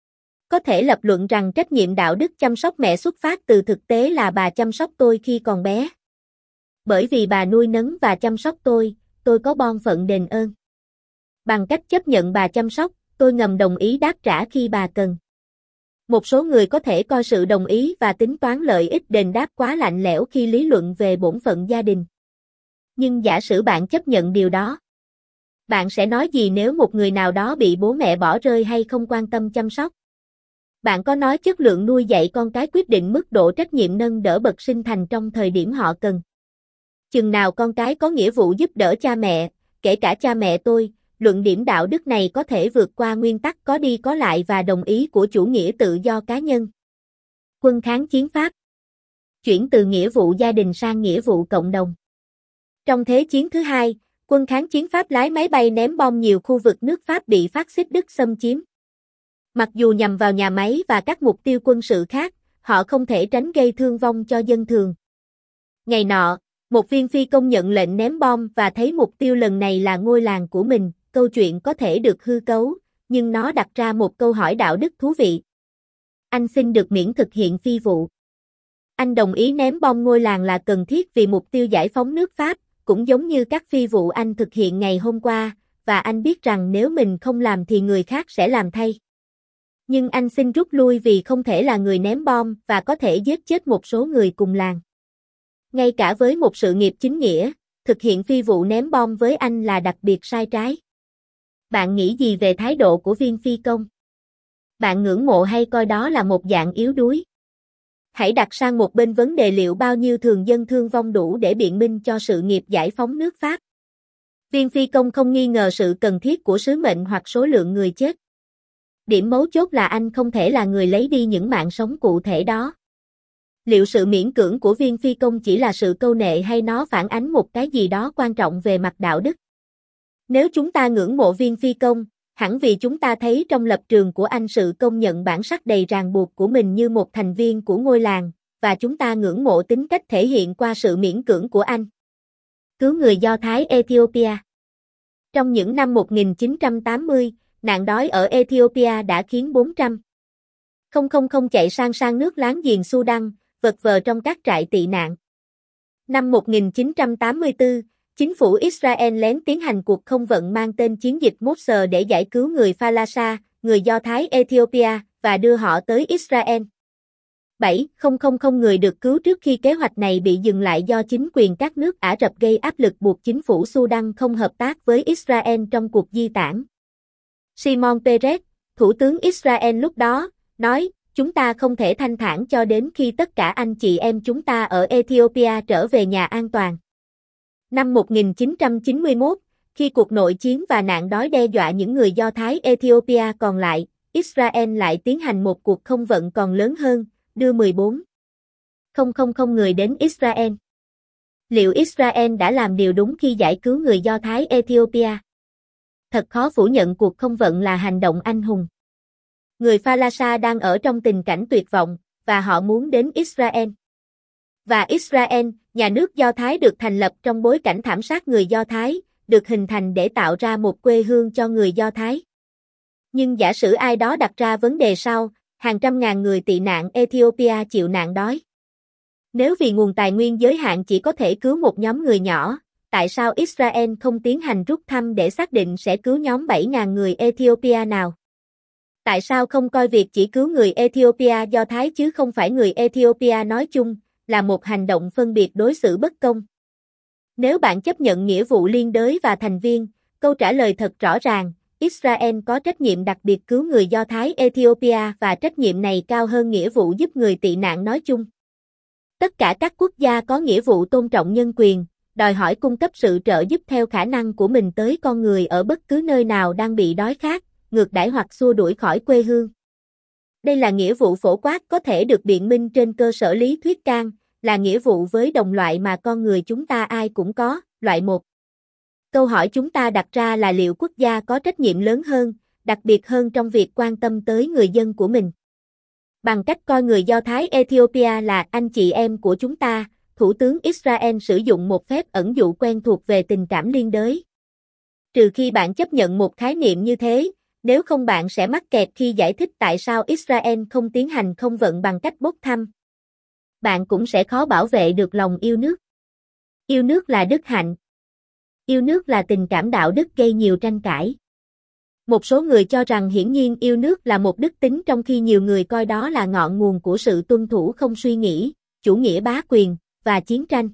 Có thể lập luận rằng trách nhiệm đạo đức chăm sóc mẹ xuất phát từ thực tế là bà chăm sóc tôi khi còn bé. Bởi vì bà nuôi nấng và chăm sóc tôi, tôi có bổn phận đền ơn. Bằng cách chấp nhận bà chăm sóc, tôi ngầm đồng ý đáp trả khi bà cần. Một số người có thể coi sự đồng ý và tính toán lợi ích đền đáp quá lạnh lẽo khi lý luận về bổn phận gia đình. Nhưng giả sử bạn chấp nhận điều đó, bạn sẽ nói gì nếu một người nào đó bị bố mẹ bỏ rơi hay không quan tâm chăm sóc? Bạn có nói chất lượng nuôi dạy con cái quyết định mức độ trách nhiệm nâng đỡ bậc sinh thành trong thời điểm họ cần? Chừng nào con cái có nghĩa vụ giúp đỡ cha mẹ, kể cả cha mẹ tôi, luận điểm đạo đức này có thể vượt qua nguyên tắc có đi có lại và đồng ý của chủ nghĩa tự do cá nhân. Quân kháng chiến Pháp. Chuyển từ nghĩa vụ gia đình sang nghĩa vụ cộng đồng. Trong Thế chiến thứ hai, quân kháng chiến Pháp lái máy bay ném bom nhiều khu vực nước Pháp bị phát xít Đức xâm chiếm. Mặc dù nhằm vào nhà máy và các mục tiêu quân sự khác, họ không thể tránh gây thương vong cho dân thường. Ngày nọ, một viên phi công nhận lệnh ném bom và thấy mục tiêu lần này là ngôi làng của mình. Câu chuyện có thể được hư cấu, nhưng nó đặt ra một câu hỏi đạo đức thú vị. Anh xin được miễn thực hiện phi vụ. Anh đồng ý ném bom ngôi làng là cần thiết vì mục tiêu giải phóng nước Pháp, cũng giống như các phi vụ anh thực hiện ngày hôm qua, và anh biết rằng nếu mình không làm thì người khác sẽ làm thay. Nhưng anh xin rút lui vì không thể là người ném bom và có thể giết chết một số người cùng làng. Ngay cả với một sự nghiệp chính nghĩa, thực hiện phi vụ ném bom với anh là đặc biệt sai trái. Bạn nghĩ gì về thái độ của viên phi công? Bạn ngưỡng mộ hay coi đó là một dạng yếu đuối? Hãy đặt sang một bên vấn đề liệu bao nhiêu thường dân thương vong đủ để biện minh cho sự nghiệp giải phóng nước Pháp. Viên phi công không nghi ngờ sự cần thiết của sứ mệnh hoặc số lượng người chết. Điểm mấu chốt là anh không thể là người lấy đi những mạng sống cụ thể đó. Liệu sự miễn cưỡng của viên phi công chỉ là sự câu nệ hay nó phản ánh một cái gì đó quan trọng về mặt đạo đức? Nếu chúng ta ngưỡng mộ viên phi công, hẳn vì chúng ta thấy trong lập trường của anh sự công nhận bản sắc đầy ràng buộc của mình như một thành viên của ngôi làng, và chúng ta ngưỡng mộ tính cách thể hiện qua sự miễn cưỡng của anh. Cứu người Do Thái Ethiopia. Trong những năm một nghìn chín trăm tám mươi, nạn đói ở Ethiopia đã khiến bốn trăm nghìn chạy sang sang nước láng giềng Sudan, vật vờ trong các trại tị nạn. Năm một nghìn chín trăm tám mươi tư, chính phủ Israel lén tiến hành cuộc không vận mang tên chiến dịch Mosser để giải cứu người Falasa, người Do Thái Ethiopia, và đưa họ tới Israel. bảy nghìn người được cứu trước khi kế hoạch này bị dừng lại do chính quyền các nước Ả Rập gây áp lực buộc chính phủ Sudan không hợp tác với Israel trong cuộc di tản. Shimon Peres, thủ tướng Israel lúc đó, nói, chúng ta không thể thanh thản cho đến khi tất cả anh chị em chúng ta ở Ethiopia trở về nhà an toàn. Năm một nghìn chín trăm chín mươi mốt, khi cuộc nội chiến và nạn đói đe dọa những người Do Thái Ethiopia còn lại, Israel lại tiến hành một cuộc không vận còn lớn hơn, đưa mười bốn nghìn người đến Israel. Liệu Israel đã làm điều đúng khi giải cứu người Do Thái Ethiopia? Thật khó phủ nhận cuộc không vận là hành động anh hùng. Người Falasa đang ở trong tình cảnh tuyệt vọng, và họ muốn đến Israel. Và Israel, nhà nước Do Thái được thành lập trong bối cảnh thảm sát người Do Thái, được hình thành để tạo ra một quê hương cho người Do Thái. Nhưng giả sử ai đó đặt ra vấn đề sau, hàng trăm ngàn người tị nạn Ethiopia chịu nạn đói. Nếu vì nguồn tài nguyên giới hạn chỉ có thể cứu một nhóm người nhỏ, tại sao Israel không tiến hành rút thăm để xác định sẽ cứu nhóm bảy nghìn người Ethiopia nào? Tại sao không coi việc chỉ cứu người Ethiopia Do Thái chứ không phải người Ethiopia nói chung, là một hành động phân biệt đối xử bất công? Nếu bạn chấp nhận nghĩa vụ liên đới và thành viên, câu trả lời thật rõ ràng, Israel có trách nhiệm đặc biệt cứu người Do Thái Ethiopia và trách nhiệm này cao hơn nghĩa vụ giúp người tị nạn nói chung. Tất cả các quốc gia có nghĩa vụ tôn trọng nhân quyền, đòi hỏi cung cấp sự trợ giúp theo khả năng của mình tới con người ở bất cứ nơi nào đang bị đói khát, ngược đãi hoặc xua đuổi khỏi quê hương. Đây là nghĩa vụ phổ quát có thể được biện minh trên cơ sở lý thuyết can, là nghĩa vụ với đồng loại mà con người chúng ta ai cũng có, loại một. Câu hỏi chúng ta đặt ra là liệu quốc gia có trách nhiệm lớn hơn, đặc biệt hơn trong việc quan tâm tới người dân của mình. Bằng cách coi người Do Thái Ethiopia là anh chị em của chúng ta, Thủ tướng Israel sử dụng một phép ẩn dụ quen thuộc về tình cảm liên đới. Trừ khi bạn chấp nhận một khái niệm như thế, nếu không bạn sẽ mắc kẹt khi giải thích tại sao Israel không tiến hành không vận bằng cách bốc thăm. Bạn cũng sẽ khó bảo vệ được lòng yêu nước. Yêu nước là đức hạnh. Yêu nước là tình cảm đạo đức gây nhiều tranh cãi. Một số người cho rằng hiển nhiên yêu nước là một đức tính trong khi nhiều người coi đó là ngọn nguồn của sự tuân thủ không suy nghĩ, chủ nghĩa bá quyền, và chiến tranh.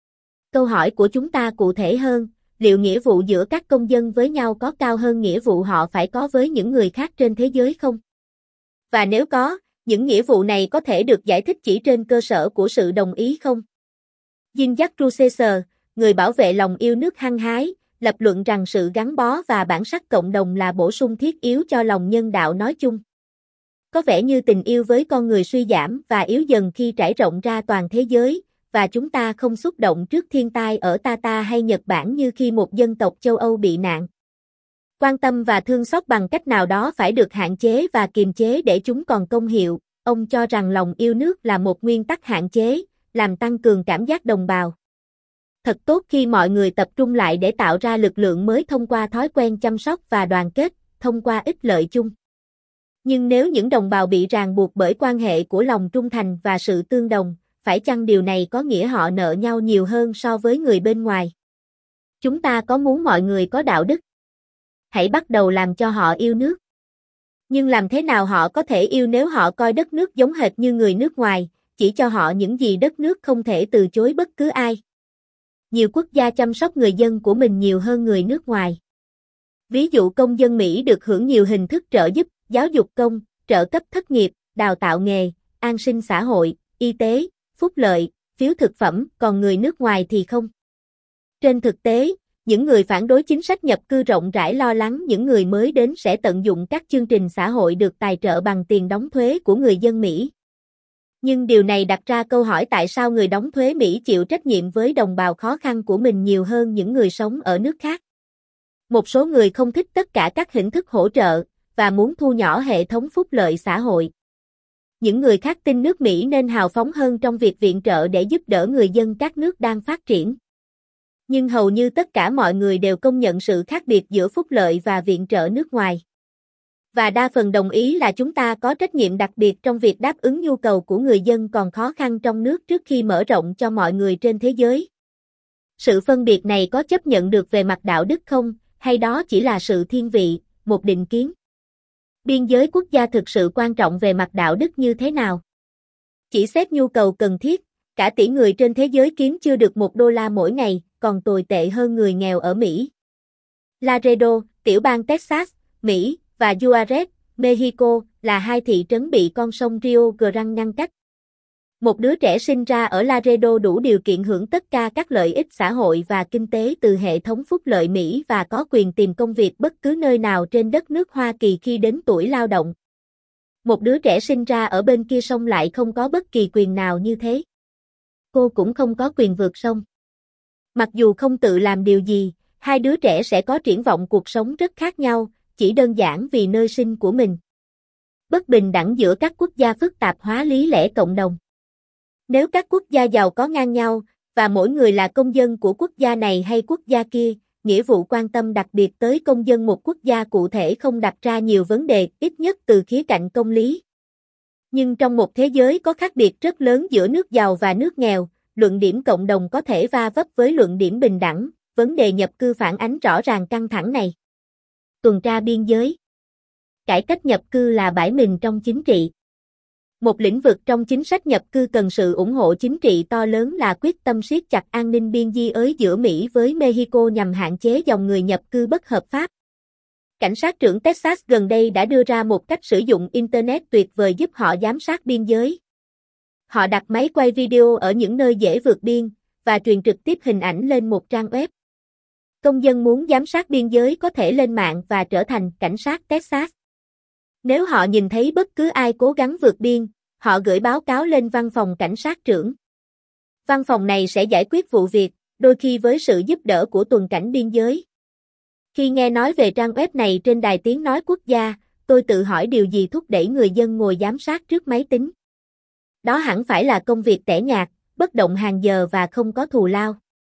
Câu hỏi của chúng ta cụ thể hơn, liệu nghĩa vụ giữa các công dân với nhau có cao hơn nghĩa vụ họ phải có với những người khác trên thế giới không? Và nếu có, những nghĩa vụ này có thể được giải thích chỉ trên cơ sở của sự đồng ý không? Jean-Jacques Rousseau, người bảo vệ lòng yêu nước hăng hái, lập luận rằng sự gắn bó và bản sắc cộng đồng là bổ sung thiết yếu cho lòng nhân đạo nói chung. Có vẻ như tình yêu với con người suy giảm và yếu dần khi trải rộng ra toàn thế giới, và chúng ta không xúc động trước thiên tai ở Tata hay Nhật Bản như khi một dân tộc châu Âu bị nạn. Quan tâm và thương xót bằng cách nào đó phải được hạn chế và kiềm chế để chúng còn công hiệu. Ông cho rằng lòng yêu nước là một nguyên tắc hạn chế, làm tăng cường cảm giác đồng bào. Thật tốt khi mọi người tập trung lại để tạo ra lực lượng mới thông qua thói quen chăm sóc và đoàn kết, thông qua ích lợi chung. Nhưng nếu những đồng bào bị ràng buộc bởi quan hệ của lòng trung thành và sự tương đồng, phải chăng điều này có nghĩa họ nợ nhau nhiều hơn so với người bên ngoài? Chúng ta có muốn mọi người có đạo đức? hãy bắt đầu làm cho họ yêu nước. Nhưng làm thế nào họ có thể yêu nếu họ coi đất nước giống hệt như người nước ngoài, chỉ cho họ những gì đất nước không thể từ chối bất cứ ai. Nhiều quốc gia chăm sóc người dân của mình nhiều hơn người nước ngoài. Ví dụ công dân Mỹ được hưởng nhiều hình thức trợ giúp, giáo dục công, trợ cấp thất nghiệp, đào tạo nghề, an sinh xã hội, y tế, phúc lợi, phiếu thực phẩm, còn người nước ngoài thì không. Trên thực tế, những người phản đối chính sách nhập cư rộng rãi lo lắng những người mới đến sẽ tận dụng các chương trình xã hội được tài trợ bằng tiền đóng thuế của người dân Mỹ. Nhưng điều này đặt ra câu hỏi tại sao người đóng thuế Mỹ chịu trách nhiệm với đồng bào khó khăn của mình nhiều hơn những người sống ở nước khác. Một số người không thích tất cả các hình thức hỗ trợ và muốn thu nhỏ hệ thống phúc lợi xã hội. Những người khác tin nước Mỹ nên hào phóng hơn trong việc viện trợ để giúp đỡ người dân các nước đang phát triển. Nhưng hầu như tất cả mọi người đều công nhận sự khác biệt giữa phúc lợi và viện trợ nước ngoài. Và đa phần đồng ý là chúng ta có trách nhiệm đặc biệt trong việc đáp ứng nhu cầu của người dân còn khó khăn trong nước trước khi mở rộng cho mọi người trên thế giới. Sự phân biệt này có chấp nhận được về mặt đạo đức không, hay đó chỉ là sự thiên vị, một định kiến? Biên giới quốc gia thực sự quan trọng về mặt đạo đức như thế nào? Chỉ xét nhu cầu cần thiết, cả tỷ người trên thế giới kiếm chưa được một đô la mỗi ngày, còn tồi tệ hơn người nghèo ở Mỹ. Laredo, tiểu bang Texas, Mỹ, và Juarez, Mexico, là hai thị trấn bị con sông Rio Grande ngăn cách. Một đứa trẻ sinh ra ở Laredo đủ điều kiện hưởng tất cả các lợi ích xã hội và kinh tế từ hệ thống phúc lợi Mỹ và có quyền tìm công việc bất cứ nơi nào trên đất nước Hoa Kỳ khi đến tuổi lao động. Một đứa trẻ sinh ra ở bên kia sông lại không có bất kỳ quyền nào như thế. Cô cũng không có quyền vượt sông. Mặc dù không tự làm điều gì, hai đứa trẻ sẽ có triển vọng cuộc sống rất khác nhau, chỉ đơn giản vì nơi sinh của mình. Bất bình đẳng giữa các quốc gia phức tạp hóa lý lẽ cộng đồng. Nếu các quốc gia giàu có ngang nhau, và mỗi người là công dân của quốc gia này hay quốc gia kia, nghĩa vụ quan tâm đặc biệt tới công dân một quốc gia cụ thể không đặt ra nhiều vấn đề, ít nhất từ khía cạnh công lý. Nhưng trong một thế giới có khác biệt rất lớn giữa nước giàu và nước nghèo, luận điểm cộng đồng có thể va vấp với luận điểm bình đẳng, vấn đề nhập cư phản ánh rõ ràng căng thẳng này. Tuần tra biên giới. Cải cách nhập cư là bãi mìn trong chính trị. Một lĩnh vực trong chính sách nhập cư cần sự ủng hộ chính trị to lớn là quyết tâm siết chặt an ninh biên giới giữa Mỹ với Mexico nhằm hạn chế dòng người nhập cư bất hợp pháp. Cảnh sát trưởng Texas gần đây đã đưa ra một cách sử dụng Internet tuyệt vời giúp họ giám sát biên giới. Họ đặt máy quay video ở những nơi dễ vượt biên, và truyền trực tiếp hình ảnh lên một trang web. Công dân muốn giám sát biên giới có thể lên mạng và trở thành cảnh sát Texas. Nếu họ nhìn thấy bất cứ ai cố gắng vượt biên, họ gửi báo cáo lên văn phòng cảnh sát trưởng. Văn phòng này sẽ giải quyết vụ việc, đôi khi với sự giúp đỡ của tuần cảnh biên giới. Khi nghe nói về trang web này trên đài tiếng nói quốc gia, tôi tự hỏi điều gì thúc đẩy người dân ngồi giám sát trước máy tính. Đó hẳn phải là công việc tẻ nhạt, bất động hàng giờ và không có thù lao.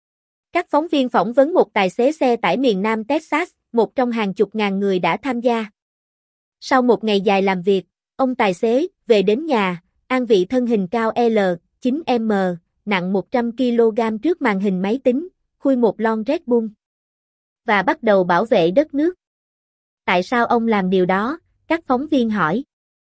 Các phóng viên phỏng vấn một tài xế xe tải miền Nam Texas, một trong hàng chục ngàn người đã tham gia. Sau một ngày dài làm việc, ông tài xế về đến nhà, an vị thân hình cao L chín M, nặng một trăm ki lô gam trước màn hình máy tính, khui một lon Red Bull và bắt đầu bảo vệ đất nước. Tại sao ông làm điều đó? Các phóng viên hỏi.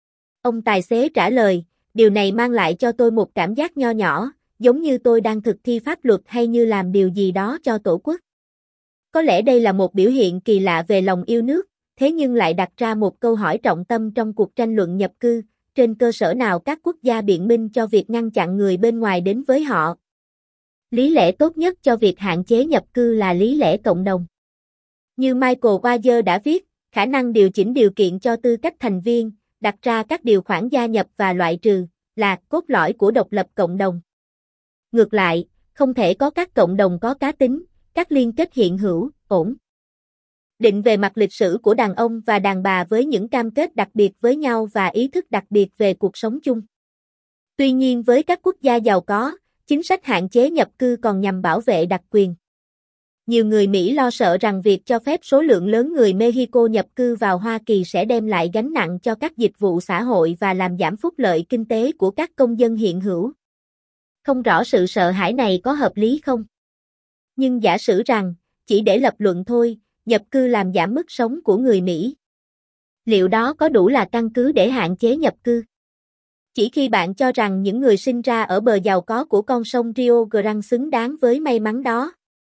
Ông tài xế trả lời, điều này mang lại cho tôi một cảm giác nho nhỏ, giống như tôi đang thực thi pháp luật hay như làm điều gì đó cho tổ quốc. Có lẽ đây là một biểu hiện kỳ lạ về lòng yêu nước, thế nhưng lại đặt ra một câu hỏi trọng tâm trong cuộc tranh luận nhập cư, trên cơ sở nào các quốc gia biện minh cho việc ngăn chặn người bên ngoài đến với họ. Lý lẽ tốt nhất cho việc hạn chế nhập cư là lý lẽ cộng đồng. Như Michael Weiser đã viết, khả năng điều chỉnh điều kiện cho tư cách thành viên, đặt ra các điều khoản gia nhập và loại trừ, là cốt lõi của độc lập cộng đồng. Ngược lại, không thể có các cộng đồng có cá tính, các liên kết hiện hữu, ổn định về mặt lịch sử của đàn ông và đàn bà với những cam kết đặc biệt với nhau và ý thức đặc biệt về cuộc sống chung. Tuy nhiên với các quốc gia giàu có, chính sách hạn chế nhập cư còn nhằm bảo vệ đặc quyền. Nhiều người Mỹ lo sợ rằng việc cho phép số lượng lớn người Mexico nhập cư vào Hoa Kỳ sẽ đem lại gánh nặng cho các dịch vụ xã hội và làm giảm phúc lợi kinh tế của các công dân hiện hữu. Không rõ sự sợ hãi này có hợp lý không? Nhưng giả sử rằng, chỉ để lập luận thôi, nhập cư làm giảm mức sống của người Mỹ. Liệu đó có đủ là căn cứ để hạn chế nhập cư? Chỉ khi bạn cho rằng những người sinh ra ở bờ giàu có của con sông Rio Grande xứng đáng với may mắn đó.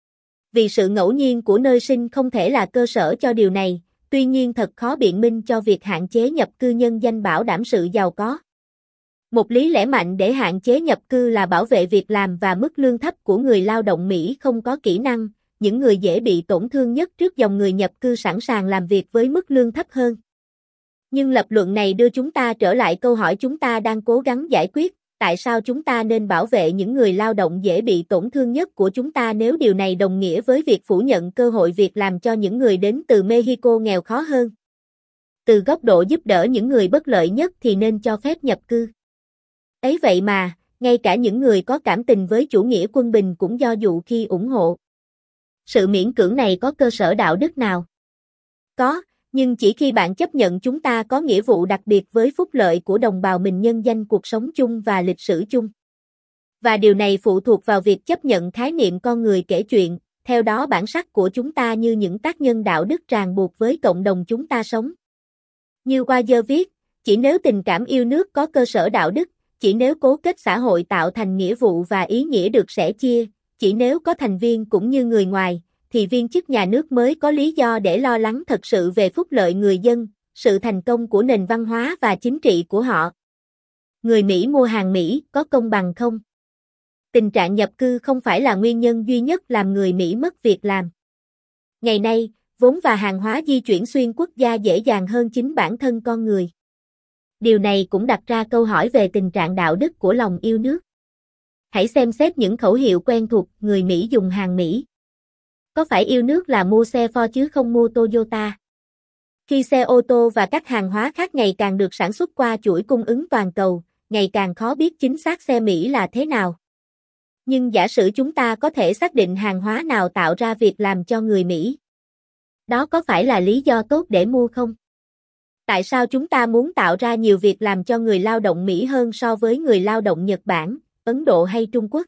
Vì sự ngẫu nhiên của nơi sinh không thể là cơ sở cho điều này, tuy nhiên thật khó biện minh cho việc hạn chế nhập cư nhân danh bảo đảm sự giàu có. Một lý lẽ mạnh để hạn chế nhập cư là bảo vệ việc làm và mức lương thấp của người lao động Mỹ không có kỹ năng, những người dễ bị tổn thương nhất trước dòng người nhập cư sẵn sàng làm việc với mức lương thấp hơn. Nhưng lập luận này đưa chúng ta trở lại câu hỏi chúng ta đang cố gắng giải quyết, tại sao chúng ta nên bảo vệ những người lao động dễ bị tổn thương nhất của chúng ta nếu điều này đồng nghĩa với việc phủ nhận cơ hội việc làm cho những người đến từ Mexico nghèo khó hơn. Từ góc độ giúp đỡ những người bất lợi nhất thì nên cho phép nhập cư. Ấy vậy mà, ngay cả những người có cảm tình với chủ nghĩa quân bình cũng do dự khi ủng hộ. Sự miễn cưỡng này có cơ sở đạo đức nào? Có, nhưng chỉ khi bạn chấp nhận chúng ta có nghĩa vụ đặc biệt với phúc lợi của đồng bào mình nhân danh cuộc sống chung và lịch sử chung. Và điều này phụ thuộc vào việc chấp nhận khái niệm con người kể chuyện, theo đó bản sắc của chúng ta như những tác nhân đạo đức ràng buộc với cộng đồng chúng ta sống. Như Weiser viết, chỉ nếu tình cảm yêu nước có cơ sở đạo đức, chỉ nếu cố kết xã hội tạo thành nghĩa vụ và ý nghĩa được sẻ chia, chỉ nếu có thành viên cũng như người ngoài, thì viên chức nhà nước mới có lý do để lo lắng thật sự về phúc lợi người dân, sự thành công của nền văn hóa và chính trị của họ. Người Mỹ mua hàng Mỹ có công bằng không? Tình trạng nhập cư không phải là nguyên nhân duy nhất làm người Mỹ mất việc làm. Ngày nay, vốn và hàng hóa di chuyển xuyên quốc gia dễ dàng hơn chính bản thân con người. Điều này cũng đặt ra câu hỏi về tình trạng đạo đức của lòng yêu nước. Hãy xem xét những khẩu hiệu quen thuộc người Mỹ dùng hàng Mỹ. Có phải yêu nước là mua xe Ford chứ không mua Toyota? Khi xe ô tô và các hàng hóa khác ngày càng được sản xuất qua chuỗi cung ứng toàn cầu, ngày càng khó biết chính xác xe Mỹ là thế nào. Nhưng giả sử chúng ta có thể xác định hàng hóa nào tạo ra việc làm cho người Mỹ. Đó có phải là lý do tốt để mua không? Tại sao chúng ta muốn tạo ra nhiều việc làm cho người lao động Mỹ hơn so với người lao động Nhật Bản, Ấn Độ hay Trung Quốc?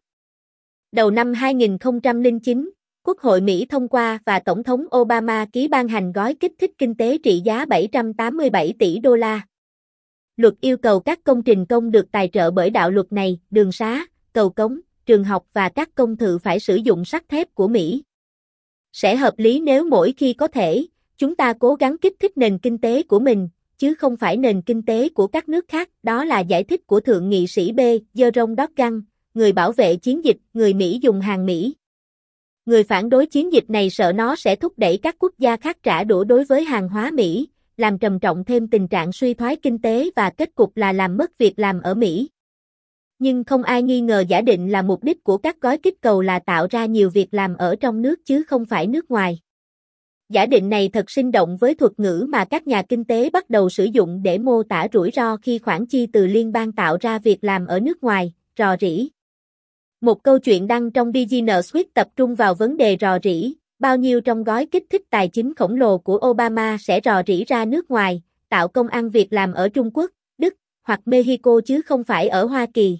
Đầu năm hai nghìn không trăm lẻ chín, Quốc hội Mỹ thông qua và Tổng thống Obama ký ban hành gói kích thích kinh tế trị giá bảy trăm tám mươi bảy tỷ đô la. Luật yêu cầu các công trình công được tài trợ bởi đạo luật này, đường xá, cầu cống, trường học và các công thự phải sử dụng sắt thép của Mỹ. Sẽ hợp lý nếu mỗi khi có thể, chúng ta cố gắng kích thích nền kinh tế của mình, chứ không phải nền kinh tế của các nước khác. Đó là giải thích của Thượng nghị sĩ B. Jerome Dorgan, người bảo vệ chiến dịch, người Mỹ dùng hàng Mỹ. Người phản đối chiến dịch này sợ nó sẽ thúc đẩy các quốc gia khác trả đũa đối với hàng hóa Mỹ, làm trầm trọng thêm tình trạng suy thoái kinh tế và kết cục là làm mất việc làm ở Mỹ. Nhưng không ai nghi ngờ giả định là mục đích của các gói kích cầu là tạo ra nhiều việc làm ở trong nước chứ không phải nước ngoài. Giả định này thật sinh động với thuật ngữ mà các nhà kinh tế bắt đầu sử dụng để mô tả rủi ro khi khoản chi từ liên bang tạo ra việc làm ở nước ngoài, rò rỉ. Một câu chuyện đăng trong Business Week tập trung vào vấn đề rò rỉ, bao nhiêu trong gói kích thích tài chính khổng lồ của Obama sẽ rò rỉ ra nước ngoài, tạo công ăn việc làm ở Trung Quốc, Đức, hoặc Mexico chứ không phải ở Hoa Kỳ.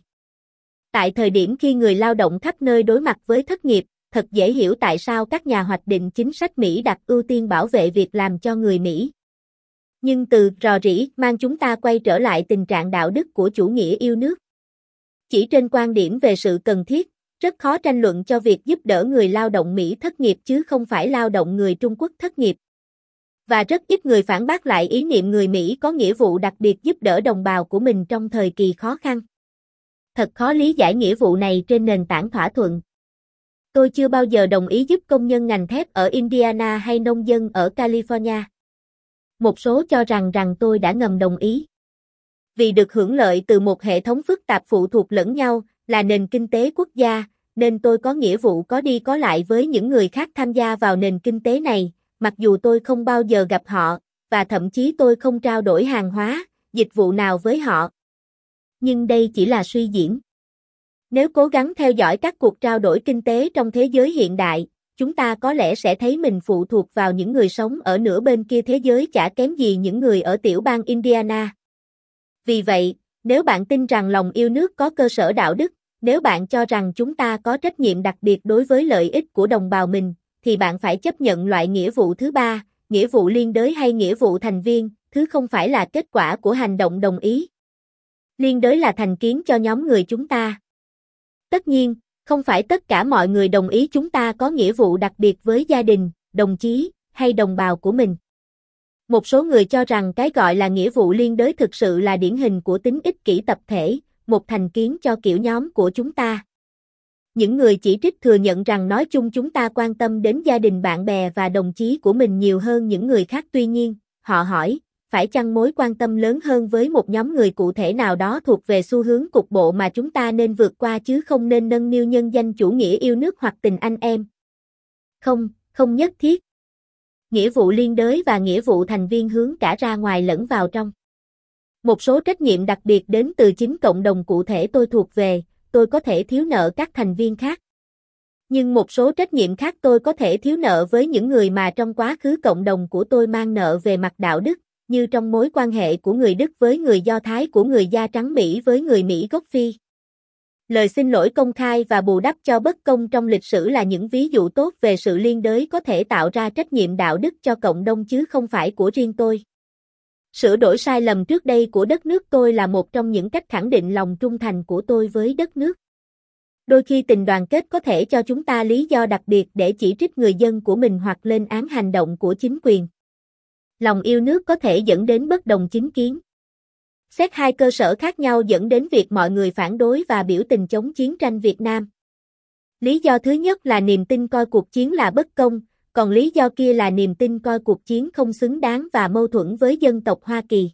Tại thời điểm khi người lao động khắp nơi đối mặt với thất nghiệp, thật dễ hiểu tại sao các nhà hoạch định chính sách Mỹ đặt ưu tiên bảo vệ việc làm cho người Mỹ. Nhưng từ rò rỉ mang chúng ta quay trở lại tình trạng đạo đức của chủ nghĩa yêu nước. Chỉ trên quan điểm về sự cần thiết, rất khó tranh luận cho việc giúp đỡ người lao động Mỹ thất nghiệp chứ không phải lao động người Trung Quốc thất nghiệp. Và rất ít người phản bác lại ý niệm người Mỹ có nghĩa vụ đặc biệt giúp đỡ đồng bào của mình trong thời kỳ khó khăn. Thật khó lý giải nghĩa vụ này trên nền tảng thỏa thuận. Tôi chưa bao giờ đồng ý giúp công nhân ngành thép ở Indiana hay nông dân ở California. Một số cho rằng rằng tôi đã ngầm đồng ý. Vì được hưởng lợi từ một hệ thống phức tạp phụ thuộc lẫn nhau, là nền kinh tế quốc gia, nên tôi có nghĩa vụ có đi có lại với những người khác tham gia vào nền kinh tế này, mặc dù tôi không bao giờ gặp họ, và thậm chí tôi không trao đổi hàng hóa, dịch vụ nào với họ. Nhưng đây chỉ là suy diễn. Nếu cố gắng theo dõi các cuộc trao đổi kinh tế trong thế giới hiện đại, chúng ta có lẽ sẽ thấy mình phụ thuộc vào những người sống ở nửa bên kia thế giới chả kém gì những người ở tiểu bang Indiana. Vì vậy, nếu bạn tin rằng lòng yêu nước có cơ sở đạo đức, nếu bạn cho rằng chúng ta có trách nhiệm đặc biệt đối với lợi ích của đồng bào mình, thì bạn phải chấp nhận loại nghĩa vụ thứ ba, nghĩa vụ liên đới hay nghĩa vụ thành viên, thứ không phải là kết quả của hành động đồng ý. Liên đới là thành kiến cho nhóm người chúng ta. Tất nhiên, không phải tất cả mọi người đồng ý chúng ta có nghĩa vụ đặc biệt với gia đình, đồng chí, hay đồng bào của mình. Một số người cho rằng cái gọi là nghĩa vụ liên đới thực sự là điển hình của tính ích kỷ tập thể, một thành kiến cho kiểu nhóm của chúng ta. Những người chỉ trích thừa nhận rằng nói chung chúng ta quan tâm đến gia đình bạn bè và đồng chí của mình nhiều hơn những người khác. Tuy nhiên, họ hỏi, phải chăng mối quan tâm lớn hơn với một nhóm người cụ thể nào đó thuộc về xu hướng cục bộ mà chúng ta nên vượt qua chứ không nên nâng niu nhân danh chủ nghĩa yêu nước hoặc tình anh em? Không, không nhất thiết. Nghĩa vụ liên đới và nghĩa vụ thành viên hướng cả ra ngoài lẫn vào trong. Một số trách nhiệm đặc biệt đến từ chính cộng đồng cụ thể tôi thuộc về, tôi có thể thiếu nợ các thành viên khác. Nhưng một số trách nhiệm khác tôi có thể thiếu nợ với những người mà trong quá khứ cộng đồng của tôi mang nợ về mặt đạo đức, như trong mối quan hệ của người Đức với người Do Thái, của người da trắng Mỹ với người Mỹ gốc Phi. Lời xin lỗi công khai và bù đắp cho bất công trong lịch sử là những ví dụ tốt về sự liên đới có thể tạo ra trách nhiệm đạo đức cho cộng đồng chứ không phải của riêng tôi. Sửa đổi sai lầm trước đây của đất nước tôi là một trong những cách khẳng định lòng trung thành của tôi với đất nước. Đôi khi tình đoàn kết có thể cho chúng ta lý do đặc biệt để chỉ trích người dân của mình hoặc lên án hành động của chính quyền. Lòng yêu nước có thể dẫn đến bất đồng chính kiến. Xét hai cơ sở khác nhau dẫn đến việc mọi người phản đối và biểu tình chống chiến tranh Việt Nam. Lý do thứ nhất là niềm tin coi cuộc chiến là bất công, còn lý do kia là niềm tin coi cuộc chiến không xứng đáng và mâu thuẫn với dân tộc Hoa Kỳ.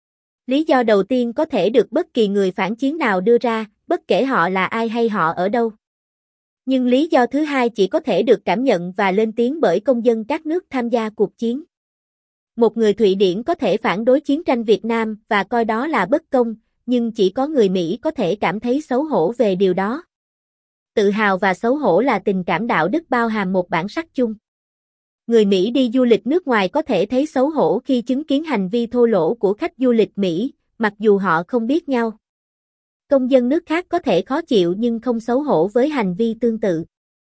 Lý do đầu tiên có thể được bất kỳ người phản chiến nào đưa ra, bất kể họ là ai hay họ ở đâu. Nhưng lý do thứ hai chỉ có thể được cảm nhận và lên tiếng bởi công dân các nước tham gia cuộc chiến. Một người Thụy Điển có thể phản đối chiến tranh Việt Nam và coi đó là bất công, nhưng chỉ có người Mỹ có thể cảm thấy xấu hổ về điều đó. Tự hào và xấu hổ là tình cảm đạo đức bao hàm một bản sắc chung. Người Mỹ đi du lịch nước ngoài có thể thấy xấu hổ khi chứng kiến hành vi thô lỗ của khách du lịch Mỹ, mặc dù họ không biết nhau. Công dân nước khác có thể khó chịu nhưng không xấu hổ với hành vi tương tự.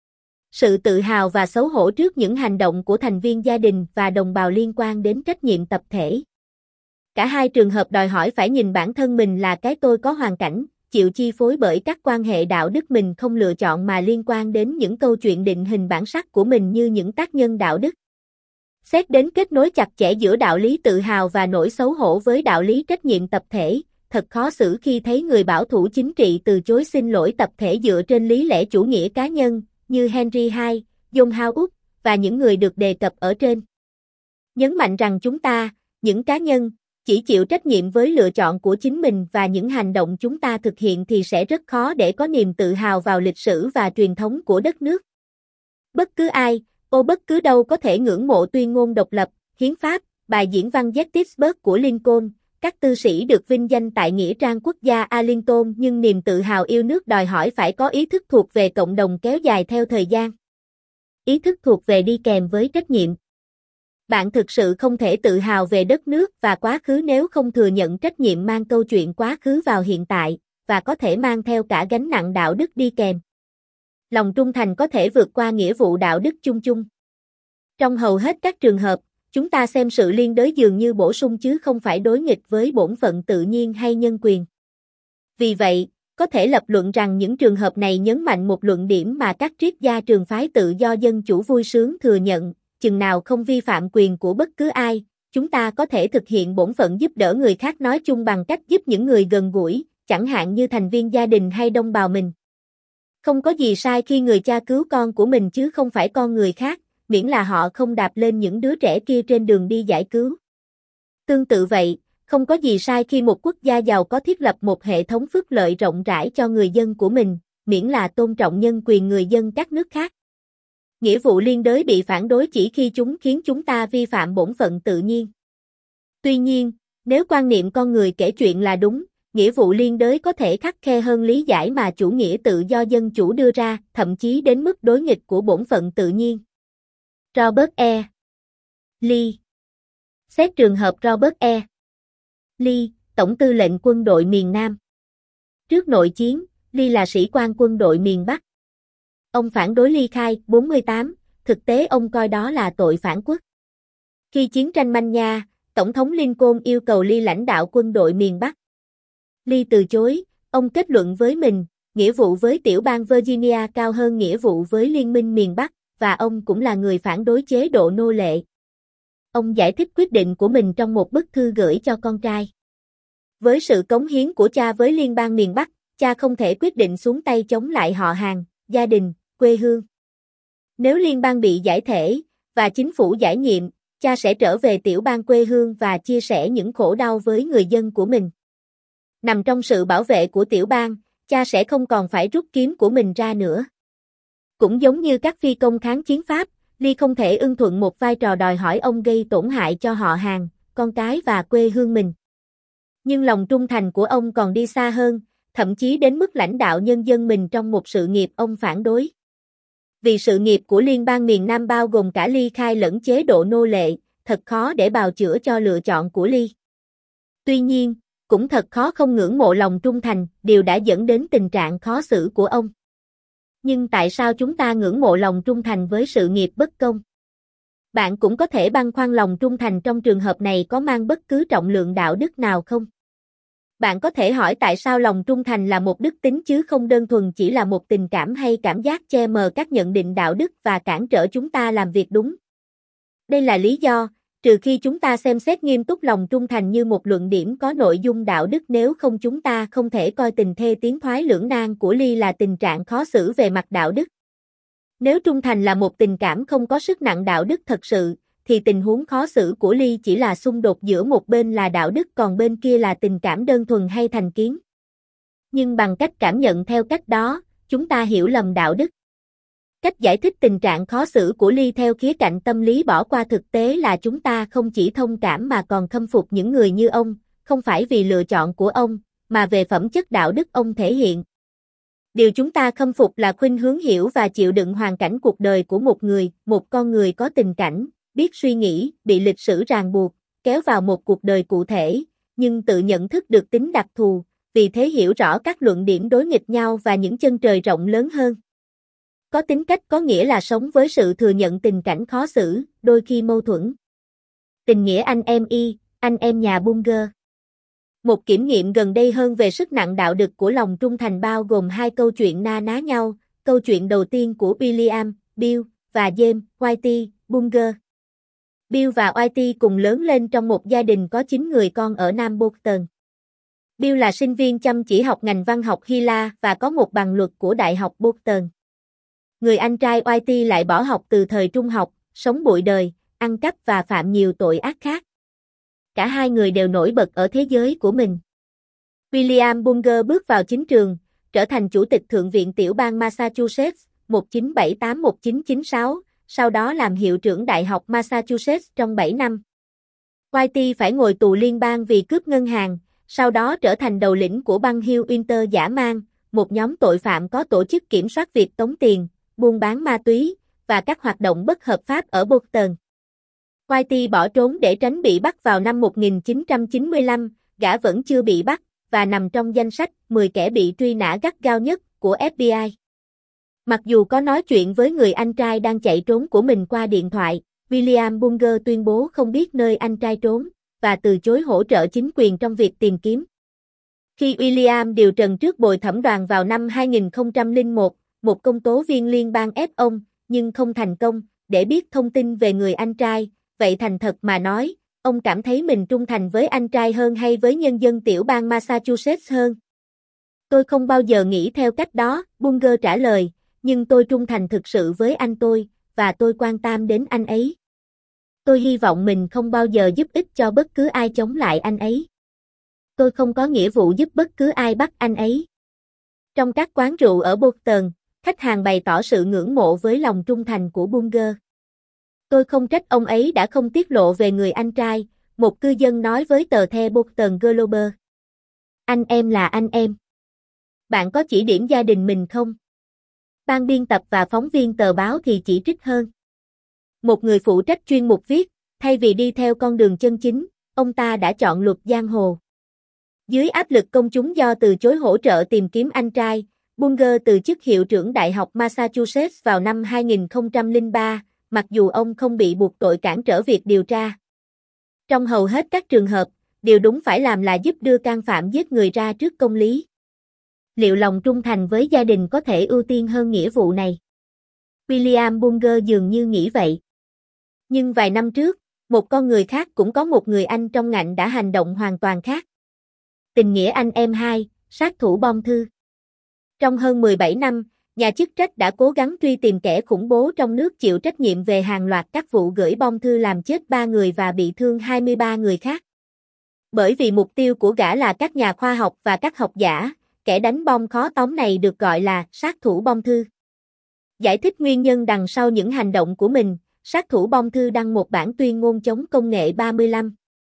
Sự tự hào và xấu hổ trước những hành động của thành viên gia đình và đồng bào liên quan đến trách nhiệm tập thể. Cả hai trường hợp đòi hỏi phải nhìn bản thân mình là cái tôi có hoàn cảnh, chịu chi phối bởi các quan hệ đạo đức mình không lựa chọn mà liên quan đến những câu chuyện định hình bản sắc của mình như những tác nhân đạo đức. Xét đến kết nối chặt chẽ giữa đạo lý tự hào và nỗi xấu hổ với đạo lý trách nhiệm tập thể, thật khó xử khi thấy người bảo thủ chính trị từ chối xin lỗi tập thể dựa trên lý lẽ chủ nghĩa cá nhân, như Henry hai, John Howard, và những người được đề cập ở trên. Nhấn mạnh rằng chúng ta, những cá nhân, chỉ chịu trách nhiệm với lựa chọn của chính mình và những hành động chúng ta thực hiện thì sẽ rất khó để có niềm tự hào vào lịch sử và truyền thống của đất nước. Bất cứ ai, ô bất cứ đâu có thể ngưỡng mộ tuyên ngôn độc lập, hiến pháp, bài diễn văn Gettysburg của Lincoln, các tư sĩ được vinh danh tại nghĩa trang quốc gia Arlington, nhưng niềm tự hào yêu nước đòi hỏi phải có ý thức thuộc về cộng đồng kéo dài theo thời gian. Ý thức thuộc về đi kèm với trách nhiệm. Bạn thực sự không thể tự hào về đất nước và quá khứ nếu không thừa nhận trách nhiệm mang câu chuyện quá khứ vào hiện tại, và có thể mang theo cả gánh nặng đạo đức đi kèm. Lòng trung thành có thể vượt qua nghĩa vụ đạo đức chung chung. Trong hầu hết các trường hợp, chúng ta xem sự liên đới dường như bổ sung chứ không phải đối nghịch với bổn phận tự nhiên hay nhân quyền. Vì vậy, có thể lập luận rằng những trường hợp này nhấn mạnh một luận điểm mà các triết gia trường phái tự do dân chủ vui sướng thừa nhận, chừng nào không vi phạm quyền của bất cứ ai, chúng ta có thể thực hiện bổn phận giúp đỡ người khác nói chung bằng cách giúp những người gần gũi, chẳng hạn như thành viên gia đình hay đồng bào mình. Không có gì sai khi người cha cứu con của mình chứ không phải con người khác, miễn là họ không đạp lên những đứa trẻ kia trên đường đi giải cứu. Tương tự vậy, không có gì sai khi một quốc gia giàu có thiết lập một hệ thống phúc lợi rộng rãi cho người dân của mình, miễn là tôn trọng nhân quyền người dân các nước khác. Nghĩa vụ liên đới bị phản đối chỉ khi chúng khiến chúng ta vi phạm bổn phận tự nhiên. Tuy nhiên, nếu quan niệm con người kể chuyện là đúng, nghĩa vụ liên đới có thể khắt khe hơn lý giải mà chủ nghĩa tự do dân chủ đưa ra, thậm chí đến mức đối nghịch của bổn phận tự nhiên. Robert E. Lee. Xét trường hợp Robert E. Lee, Tổng tư lệnh quân đội miền Nam. Trước nội chiến, Lee là sĩ quan quân đội miền Bắc. Ông phản đối ly khai bốn mươi tám thực tế ông coi đó là tội phản quốc. Khi chiến tranh manh nha, Tổng thống Lincoln yêu cầu Lee lãnh đạo quân đội miền Bắc. Lee từ chối, ông kết luận với mình, nghĩa vụ với tiểu bang Virginia cao hơn nghĩa vụ với liên minh miền Bắc, và ông cũng là người phản đối chế độ nô lệ. Ông giải thích quyết định của mình trong một bức thư gửi cho con trai. Với sự cống hiến của cha với liên bang miền Bắc, cha không thể quyết định xuống tay chống lại họ hàng, gia đình, quê hương. Nếu liên bang bị giải thể, và chính phủ giải nhiệm, cha sẽ trở về tiểu bang quê hương và chia sẻ những khổ đau với người dân của mình. Nằm trong sự bảo vệ của tiểu bang, cha sẽ không còn phải rút kiếm của mình ra nữa. Cũng giống như các phi công kháng chiến Pháp, Lee không thể ưng thuận một vai trò đòi hỏi ông gây tổn hại cho họ hàng, con cái và quê hương mình. Nhưng lòng trung thành của ông còn đi xa hơn, thậm chí đến mức lãnh đạo nhân dân mình trong một sự nghiệp ông phản đối. Vì sự nghiệp của liên bang miền Nam bao gồm cả ly khai lẫn chế độ nô lệ, thật khó để bào chữa cho lựa chọn của Lee. Tuy nhiên, cũng thật khó không ngưỡng mộ lòng trung thành, điều đã dẫn đến tình trạng khó xử của ông. Nhưng tại sao chúng ta ngưỡng mộ lòng trung thành với sự nghiệp bất công? Bạn cũng có thể băn khoăn lòng trung thành trong trường hợp này có mang bất cứ trọng lượng đạo đức nào không? Bạn có thể hỏi tại sao lòng trung thành là một đức tính chứ không đơn thuần chỉ là một tình cảm hay cảm giác che mờ các nhận định đạo đức và cản trở chúng ta làm việc đúng. Đây là lý do, trừ khi chúng ta xem xét nghiêm túc lòng trung thành như một luận điểm có nội dung đạo đức, nếu không chúng ta không thể coi tình thê tiến thoái lưỡng nan của Lee là tình trạng khó xử về mặt đạo đức. Nếu trung thành là một tình cảm không có sức nặng đạo đức thật sự, thì tình huống khó xử của Lee chỉ là xung đột giữa một bên là đạo đức còn bên kia là tình cảm đơn thuần hay thành kiến. Nhưng bằng cách cảm nhận theo cách đó, chúng ta hiểu lầm đạo đức. Cách giải thích tình trạng khó xử của Lee theo khía cạnh tâm lý bỏ qua thực tế là chúng ta không chỉ thông cảm mà còn khâm phục những người như ông, không phải vì lựa chọn của ông, mà về phẩm chất đạo đức ông thể hiện. Điều chúng ta khâm phục là khuynh hướng hiểu và chịu đựng hoàn cảnh cuộc đời của một người, một con người có tình cảnh, biết suy nghĩ, bị lịch sử ràng buộc, kéo vào một cuộc đời cụ thể, nhưng tự nhận thức được tính đặc thù, vì thế hiểu rõ các luận điểm đối nghịch nhau và những chân trời rộng lớn hơn. Có tính cách có nghĩa là sống với sự thừa nhận tình cảnh khó xử, đôi khi mâu thuẫn. Tình nghĩa anh em y, anh em nhà Bunger. Một kiểm nghiệm gần đây hơn về sức nặng đạo đức của lòng trung thành bao gồm hai câu chuyện na ná nhau. Câu chuyện đầu tiên của William, Bill và James Whitey, Bunger. Bill và Whitey cùng lớn lên trong một gia đình có chín người con ở Nam Boston. Bill là sinh viên chăm chỉ học ngành văn học Hy La và có một bằng luật của Đại học Boston. Người anh trai Whitey lại bỏ học từ thời trung học, sống bụi đời, ăn cắp và phạm nhiều tội ác khác. Cả hai người đều nổi bật ở thế giới của mình. William Bunger bước vào chính trường, trở thành chủ tịch Thượng viện tiểu bang Massachusetts một nghìn chín trăm bảy mươi tám đến một nghìn chín trăm chín mươi sáu, sau đó làm hiệu trưởng Đại học Massachusetts trong bảy năm. Whitey phải ngồi tù liên bang vì cướp ngân hàng, sau đó trở thành đầu lĩnh của băng Hill Winter dã man, một nhóm tội phạm có tổ chức kiểm soát việc tống tiền, buôn bán ma túy, và các hoạt động bất hợp pháp ở Boston. Whitey bỏ trốn để tránh bị bắt vào năm một nghìn chín trăm chín mươi lăm, gã vẫn chưa bị bắt, và nằm trong danh sách mười kẻ bị truy nã gắt gao nhất của ép bê i. Mặc dù có nói chuyện với người anh trai đang chạy trốn của mình qua điện thoại, William Bunger tuyên bố không biết nơi anh trai trốn, và từ chối hỗ trợ chính quyền trong việc tìm kiếm. Khi William điều trần trước bồi thẩm đoàn vào năm hai nghìn không trăm lẻ một, một công tố viên liên bang ép ông, nhưng không thành công, để biết thông tin về người anh trai, vậy thành thật mà nói, ông cảm thấy mình trung thành với anh trai hơn hay với nhân dân tiểu bang Massachusetts hơn? Tôi không bao giờ nghĩ theo cách đó, Bunger trả lời, nhưng tôi trung thành thực sự với anh tôi, và tôi quan tâm đến anh ấy. Tôi hy vọng mình không bao giờ giúp ích cho bất cứ ai chống lại anh ấy. Tôi không có nghĩa vụ giúp bất cứ ai bắt anh ấy. Trong các quán rượu ở Boston, khách hàng bày tỏ sự ngưỡng mộ với lòng trung thành của Bunger. Tôi không trách ông ấy đã không tiết lộ về người anh trai, một cư dân nói với tờ The Boston Globe. Anh em là anh em. Bạn có chỉ điểm gia đình mình không? Ban biên tập và phóng viên tờ báo thì chỉ trích hơn. Một người phụ trách chuyên mục viết, thay vì đi theo con đường chân chính, ông ta đã chọn luật giang hồ. Dưới áp lực công chúng do từ chối hỗ trợ tìm kiếm anh trai, Bunger từ chức hiệu trưởng Đại học Massachusetts vào năm hai nghìn không trăm lẻ ba, mặc dù ông không bị buộc tội cản trở việc điều tra. Trong hầu hết các trường hợp, điều đúng phải làm là giúp đưa can phạm giết người ra trước công lý. Liệu lòng trung thành với gia đình có thể ưu tiên hơn nghĩa vụ này? William Bunger dường như nghĩ vậy. Nhưng vài năm trước, một con người khác cũng có một người anh trong ngành đã hành động hoàn toàn khác. Tình nghĩa anh em hai, sát thủ bom thư. Trong hơn mười bảy năm, nhà chức trách đã cố gắng truy tìm kẻ khủng bố trong nước chịu trách nhiệm về hàng loạt các vụ gửi bom thư làm chết ba người và bị thương hai mươi ba người khác. Bởi vì mục tiêu của gã là các nhà khoa học và các học giả, kẻ đánh bom khó tóm này được gọi là sát thủ bom thư. Giải thích nguyên nhân đằng sau những hành động của mình, sát thủ bom thư đăng một bản tuyên ngôn chống công nghệ ba mươi lăm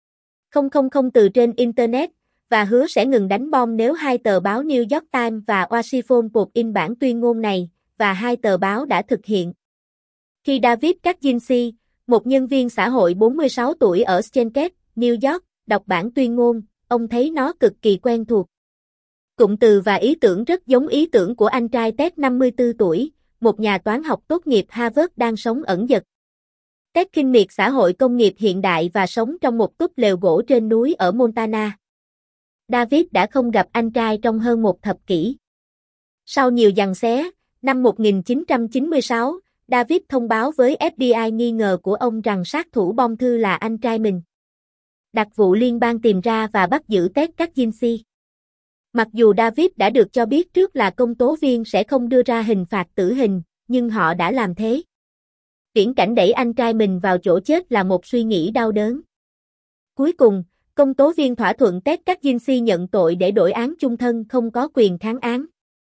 nghìn từ trên Internet, và hứa sẽ ngừng đánh bom nếu hai tờ báo New York Times và Washington Post in bản tuyên ngôn này, và hai tờ báo đã thực hiện. Khi David Kaczynski, một nhân viên xã hội bốn mươi sáu tuổi ở Schenectady, New York, đọc bản tuyên ngôn, ông thấy nó cực kỳ quen thuộc. Cụm từ và ý tưởng rất giống ý tưởng của anh trai Ted năm mươi tư tuổi, một nhà toán học tốt nghiệp Harvard đang sống ẩn dật. Ted khinh miệt xã hội công nghiệp hiện đại và sống trong một túp lều gỗ trên núi ở Montana. David đã không gặp anh trai trong hơn một thập kỷ. Sau nhiều giằng xé, năm một nghìn chín trăm chín mươi sáu, David thông báo với ép bê i nghi ngờ của ông rằng sát thủ bom thư là anh trai mình. Đặc vụ liên bang tìm ra và bắt giữ Ted Kaczynski. Mặc dù David đã được cho biết trước là công tố viên sẽ không đưa ra hình phạt tử hình, nhưng họ đã làm thế. Viễn cảnh đẩy anh trai mình vào chỗ chết là một suy nghĩ đau đớn. Cuối cùng, công tố viên thỏa thuận Ted Kaczynski nhận tội để đổi án chung thân không có quyền kháng án.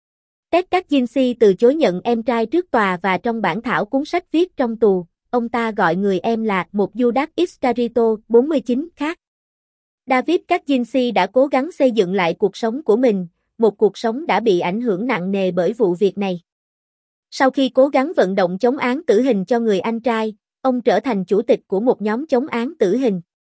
Ted Kaczynski từ chối nhận em trai trước tòa và trong bản thảo cuốn sách viết trong tù, ông ta gọi người em là một Judas Iscariot bốn mươi chín khác. David Kaczynski đã cố gắng xây dựng lại cuộc sống của mình, một cuộc sống đã bị ảnh hưởng nặng nề bởi vụ việc này. Sau khi cố gắng vận động chống án tử hình cho người anh trai, ông trở thành chủ tịch của một nhóm chống án tử hình.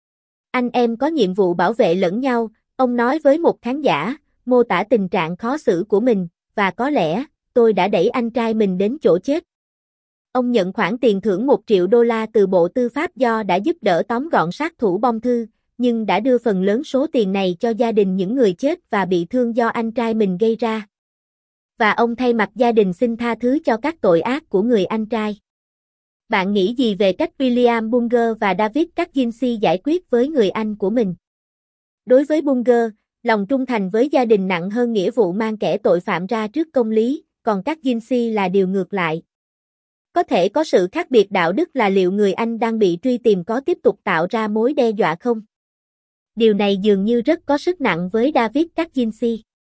Anh em có nhiệm vụ bảo vệ lẫn nhau, ông nói với một khán giả, mô tả tình trạng khó xử của mình, và có lẽ, tôi đã đẩy anh trai mình đến chỗ chết. Ông nhận khoản tiền thưởng một triệu đô la từ Bộ Tư pháp do đã giúp đỡ tóm gọn sát thủ bom thư, nhưng đã đưa phần lớn số tiền này cho gia đình những người chết và bị thương do anh trai mình gây ra. Và ông thay mặt gia đình xin tha thứ cho các tội ác của người anh trai. Bạn nghĩ gì về cách William Bunger và David Kaczynski giải quyết với người anh của mình? Đối với Bunger, lòng trung thành với gia đình nặng hơn nghĩa vụ mang kẻ tội phạm ra trước công lý, còn Kaczynski là điều ngược lại. Có thể có sự khác biệt đạo đức là liệu người anh đang bị truy tìm có tiếp tục tạo ra mối đe dọa không? Điều này dường như rất có sức nặng với David Kaczynski.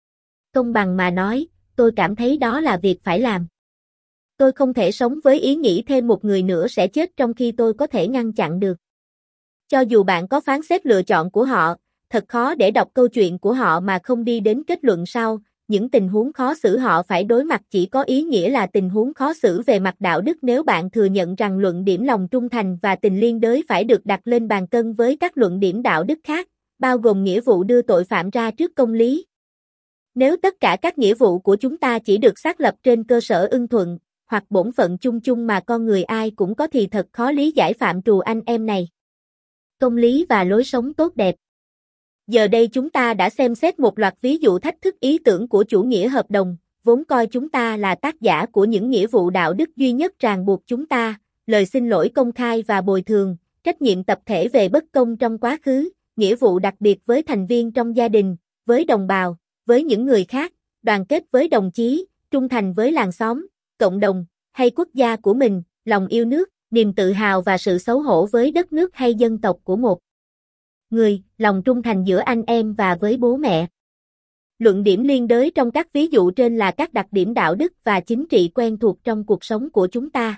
Công bằng mà nói, tôi cảm thấy đó là việc phải làm. Tôi không thể sống với ý nghĩ thêm một người nữa sẽ chết trong khi tôi có thể ngăn chặn được. Cho dù bạn có phán xét lựa chọn của họ, thật khó để đọc câu chuyện của họ mà không đi đến kết luận sau, những tình huống khó xử họ phải đối mặt chỉ có ý nghĩa là tình huống khó xử về mặt đạo đức nếu bạn thừa nhận rằng luận điểm lòng trung thành và tình liên đới phải được đặt lên bàn cân với các luận điểm đạo đức khác, bao gồm nghĩa vụ đưa tội phạm ra trước công lý. Nếu tất cả các nghĩa vụ của chúng ta chỉ được xác lập trên cơ sở ưng thuận, hoặc bổn phận chung chung mà con người ai cũng có thì thật khó lý giải phạm trù anh em này. Công lý và lối sống tốt đẹp. Giờ đây chúng ta đã xem xét một loạt ví dụ thách thức ý tưởng của chủ nghĩa hợp đồng, vốn coi chúng ta là tác giả của những nghĩa vụ đạo đức duy nhất ràng buộc chúng ta, lời xin lỗi công khai và bồi thường, trách nhiệm tập thể về bất công trong quá khứ, nghĩa vụ đặc biệt với thành viên trong gia đình, với đồng bào, với những người khác, đoàn kết với đồng chí, trung thành với làng xóm, cộng đồng, hay quốc gia của mình, lòng yêu nước, niềm tự hào và sự xấu hổ với đất nước hay dân tộc của một người, lòng trung thành giữa anh em và với bố mẹ. Luận điểm liên đới trong các ví dụ trên là các đặc điểm đạo đức và chính trị quen thuộc trong cuộc sống của chúng ta.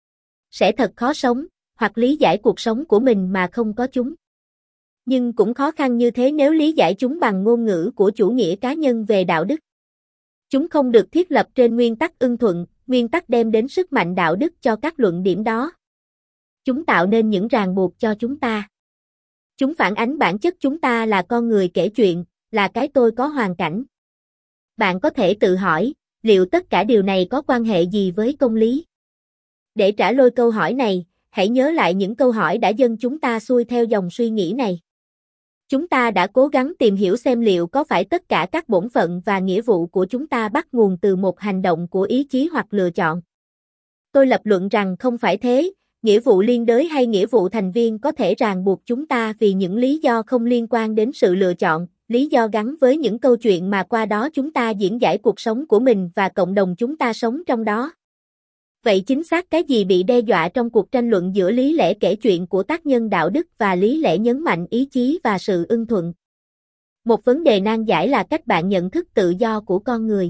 Sẽ thật khó sống, hoặc lý giải cuộc sống của mình mà không có chúng. Nhưng cũng khó khăn như thế nếu lý giải chúng bằng ngôn ngữ của chủ nghĩa cá nhân về đạo đức. Chúng không được thiết lập trên nguyên tắc ưng thuận, nguyên tắc đem đến sức mạnh đạo đức cho các luận điểm đó. Chúng tạo nên những ràng buộc cho chúng ta. Chúng phản ánh bản chất chúng ta là con người kể chuyện, là cái tôi có hoàn cảnh. Bạn có thể tự hỏi, liệu tất cả điều này có quan hệ gì với công lý? Để trả lời câu hỏi này, hãy nhớ lại những câu hỏi đã dẫn chúng ta xuôi theo dòng suy nghĩ này. Chúng ta đã cố gắng tìm hiểu xem liệu có phải tất cả các bổn phận và nghĩa vụ của chúng ta bắt nguồn từ một hành động của ý chí hoặc lựa chọn. Tôi lập luận rằng không phải thế, nghĩa vụ liên đới hay nghĩa vụ thành viên có thể ràng buộc chúng ta vì những lý do không liên quan đến sự lựa chọn, lý do gắn với những câu chuyện mà qua đó chúng ta diễn giải cuộc sống của mình và cộng đồng chúng ta sống trong đó. Vậy chính xác cái gì bị đe dọa trong cuộc tranh luận giữa lý lẽ kể chuyện của tác nhân đạo đức và lý lẽ nhấn mạnh ý chí và sự ưng thuận? Một vấn đề nan giải là cách bạn nhận thức tự do của con người.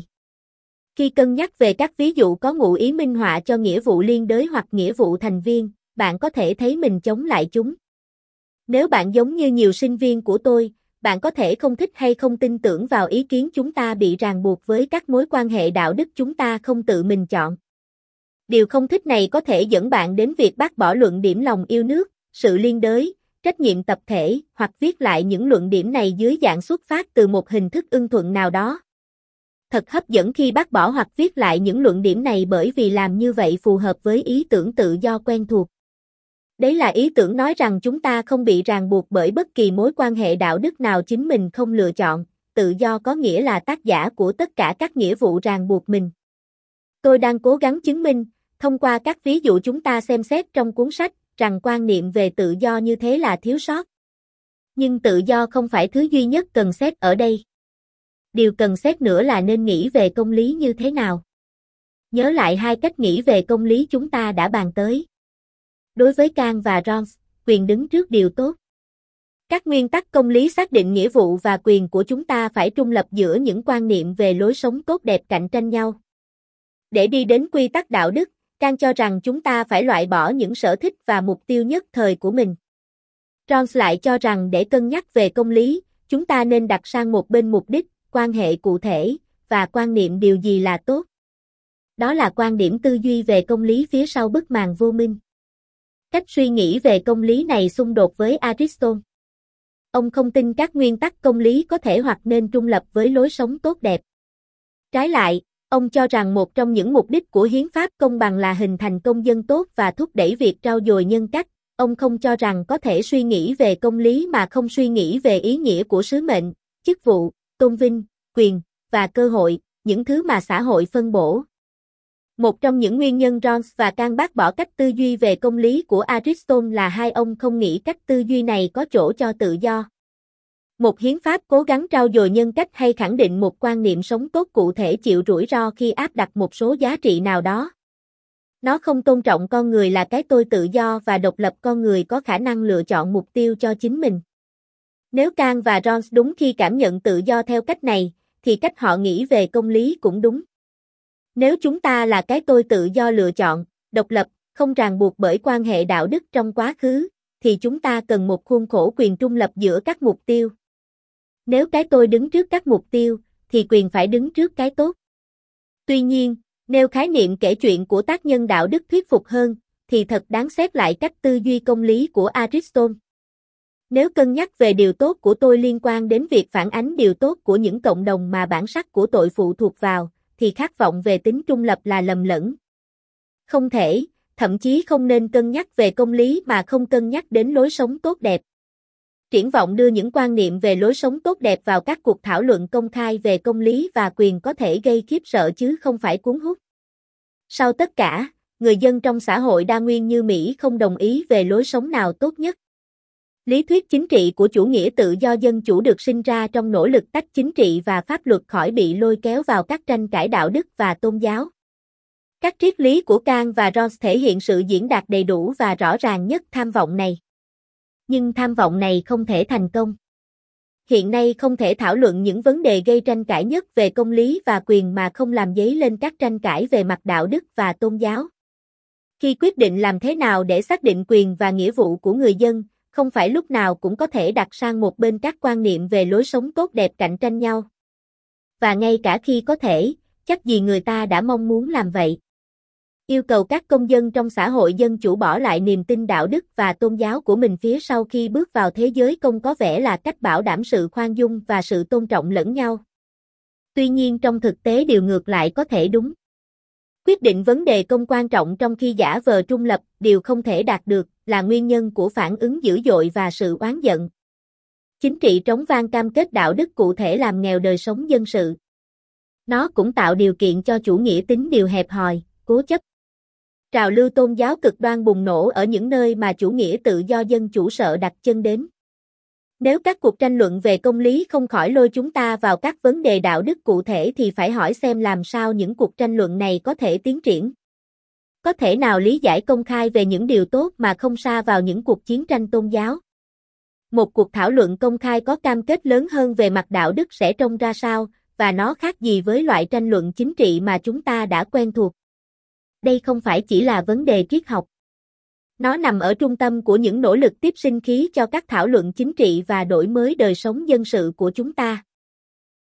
Khi cân nhắc về các ví dụ có ngụ ý minh họa cho nghĩa vụ liên đới hoặc nghĩa vụ thành viên, bạn có thể thấy mình chống lại chúng. Nếu bạn giống như nhiều sinh viên của tôi, bạn có thể không thích hay không tin tưởng vào ý kiến chúng ta bị ràng buộc với các mối quan hệ đạo đức chúng ta không tự mình chọn. Điều không thích này có thể dẫn bạn đến việc bác bỏ luận điểm lòng yêu nước, sự liên đới, trách nhiệm tập thể, hoặc viết lại những luận điểm này dưới dạng xuất phát từ một hình thức ưng thuận nào đó. Thật hấp dẫn khi bác bỏ hoặc viết lại những luận điểm này bởi vì làm như vậy phù hợp với ý tưởng tự do quen thuộc. Đấy là ý tưởng nói rằng chúng ta không bị ràng buộc bởi bất kỳ mối quan hệ đạo đức nào chính mình không lựa chọn, tự do có nghĩa là tác giả của tất cả các nghĩa vụ ràng buộc mình. Tôi đang cố gắng chứng minh, thông qua các ví dụ chúng ta xem xét trong cuốn sách, rằng quan niệm về tự do như thế là thiếu sót. Nhưng tự do không phải thứ duy nhất cần xét ở đây. Điều cần xét nữa là nên nghĩ về công lý như thế nào. Nhớ lại hai cách nghĩ về công lý chúng ta đã bàn tới. Đối với Kant và Rawls, quyền đứng trước điều tốt. Các nguyên tắc công lý xác định nghĩa vụ và quyền của chúng ta phải trung lập giữa những quan niệm về lối sống tốt đẹp cạnh tranh nhau. Để đi đến quy tắc đạo đức, Kant cho rằng chúng ta phải loại bỏ những sở thích và mục tiêu nhất thời của mình. Rawls lại cho rằng để cân nhắc về công lý, chúng ta nên đặt sang một bên mục đích, quan hệ cụ thể, và quan niệm điều gì là tốt. Đó là quan điểm tư duy về công lý phía sau bức màn vô minh. Cách suy nghĩ về công lý này xung đột với Aristotle. Ông không tin các nguyên tắc công lý có thể hoặc nên trung lập với lối sống tốt đẹp. Trái lại, ông cho rằng một trong những mục đích của hiến pháp công bằng là hình thành công dân tốt và thúc đẩy việc trau dồi nhân cách. Ông không cho rằng có thể suy nghĩ về công lý mà không suy nghĩ về ý nghĩa của sứ mệnh, chức vụ, tôn vinh, quyền, và cơ hội, những thứ mà xã hội phân bổ. Một trong những nguyên nhân Rawls và Kant bác bỏ cách tư duy về công lý của Aristotle là hai ông không nghĩ cách tư duy này có chỗ cho tự do. Một hiến pháp cố gắng trau dồi nhân cách hay khẳng định một quan niệm sống tốt cụ thể chịu rủi ro khi áp đặt một số giá trị nào đó. Nó không tôn trọng con người là cái tôi tự do và độc lập con người có khả năng lựa chọn mục tiêu cho chính mình. Nếu Kant và Rawls đúng khi cảm nhận tự do theo cách này, thì cách họ nghĩ về công lý cũng đúng. Nếu chúng ta là cái tôi tự do lựa chọn, độc lập, không ràng buộc bởi quan hệ đạo đức trong quá khứ, thì chúng ta cần một khuôn khổ quyền trung lập giữa các mục tiêu. Nếu cái tôi đứng trước các mục tiêu, thì quyền phải đứng trước cái tốt. Tuy nhiên, nếu khái niệm kể chuyện của tác nhân đạo đức thuyết phục hơn, thì thật đáng xét lại cách tư duy công lý của Aristotle. Nếu cân nhắc về điều tốt của tôi liên quan đến việc phản ánh điều tốt của những cộng đồng mà bản sắc của tội phụ thuộc vào, thì khát vọng về tính trung lập là lầm lẫn. Không thể, thậm chí không nên cân nhắc về công lý mà không cân nhắc đến lối sống tốt đẹp. Triển vọng đưa những quan niệm về lối sống tốt đẹp vào các cuộc thảo luận công khai về công lý và quyền có thể gây khiếp sợ chứ không phải cuốn hút. Sau tất cả, người dân trong xã hội đa nguyên như Mỹ không đồng ý về lối sống nào tốt nhất. Lý thuyết chính trị của chủ nghĩa tự do dân chủ được sinh ra trong nỗ lực tách chính trị và pháp luật khỏi bị lôi kéo vào các tranh cãi đạo đức và tôn giáo. Các triết lý của Kant và Rawls thể hiện sự diễn đạt đầy đủ và rõ ràng nhất tham vọng này. Nhưng tham vọng này không thể thành công. Hiện nay không thể thảo luận những vấn đề gây tranh cãi nhất về công lý và quyền mà không làm dấy lên các tranh cãi về mặt đạo đức và tôn giáo. Khi quyết định làm thế nào để xác định quyền và nghĩa vụ của người dân, không phải lúc nào cũng có thể đặt sang một bên các quan niệm về lối sống tốt đẹp cạnh tranh nhau. Và ngay cả khi có thể, chắc gì người ta đã mong muốn làm vậy. Yêu cầu các công dân trong xã hội dân chủ bỏ lại niềm tin đạo đức và tôn giáo của mình phía sau khi bước vào thế giới công có vẻ là cách bảo đảm sự khoan dung và sự tôn trọng lẫn nhau. Tuy nhiên trong thực tế điều ngược lại có thể đúng. Quyết định vấn đề công quan trọng trong khi giả vờ trung lập, điều không thể đạt được, là nguyên nhân của phản ứng dữ dội và sự oán giận. Chính trị trống vang cam kết đạo đức cụ thể làm nghèo đời sống dân sự. Nó cũng tạo điều kiện cho chủ nghĩa tính điều hẹp hòi, cố chấp. Trào lưu tôn giáo cực đoan bùng nổ ở những nơi mà chủ nghĩa tự do dân chủ sợ đặt chân đến. Nếu các cuộc tranh luận về công lý không khỏi lôi chúng ta vào các vấn đề đạo đức cụ thể thì phải hỏi xem làm sao những cuộc tranh luận này có thể tiến triển. Có thể nào lý giải công khai về những điều tốt mà không sa vào những cuộc chiến tranh tôn giáo? Một cuộc thảo luận công khai có cam kết lớn hơn về mặt đạo đức sẽ trông ra sao, và nó khác gì với loại tranh luận chính trị mà chúng ta đã quen thuộc? Đây không phải chỉ là vấn đề triết học. Nó nằm ở trung tâm của những nỗ lực tiếp sinh khí cho các thảo luận chính trị và đổi mới đời sống dân sự của chúng ta.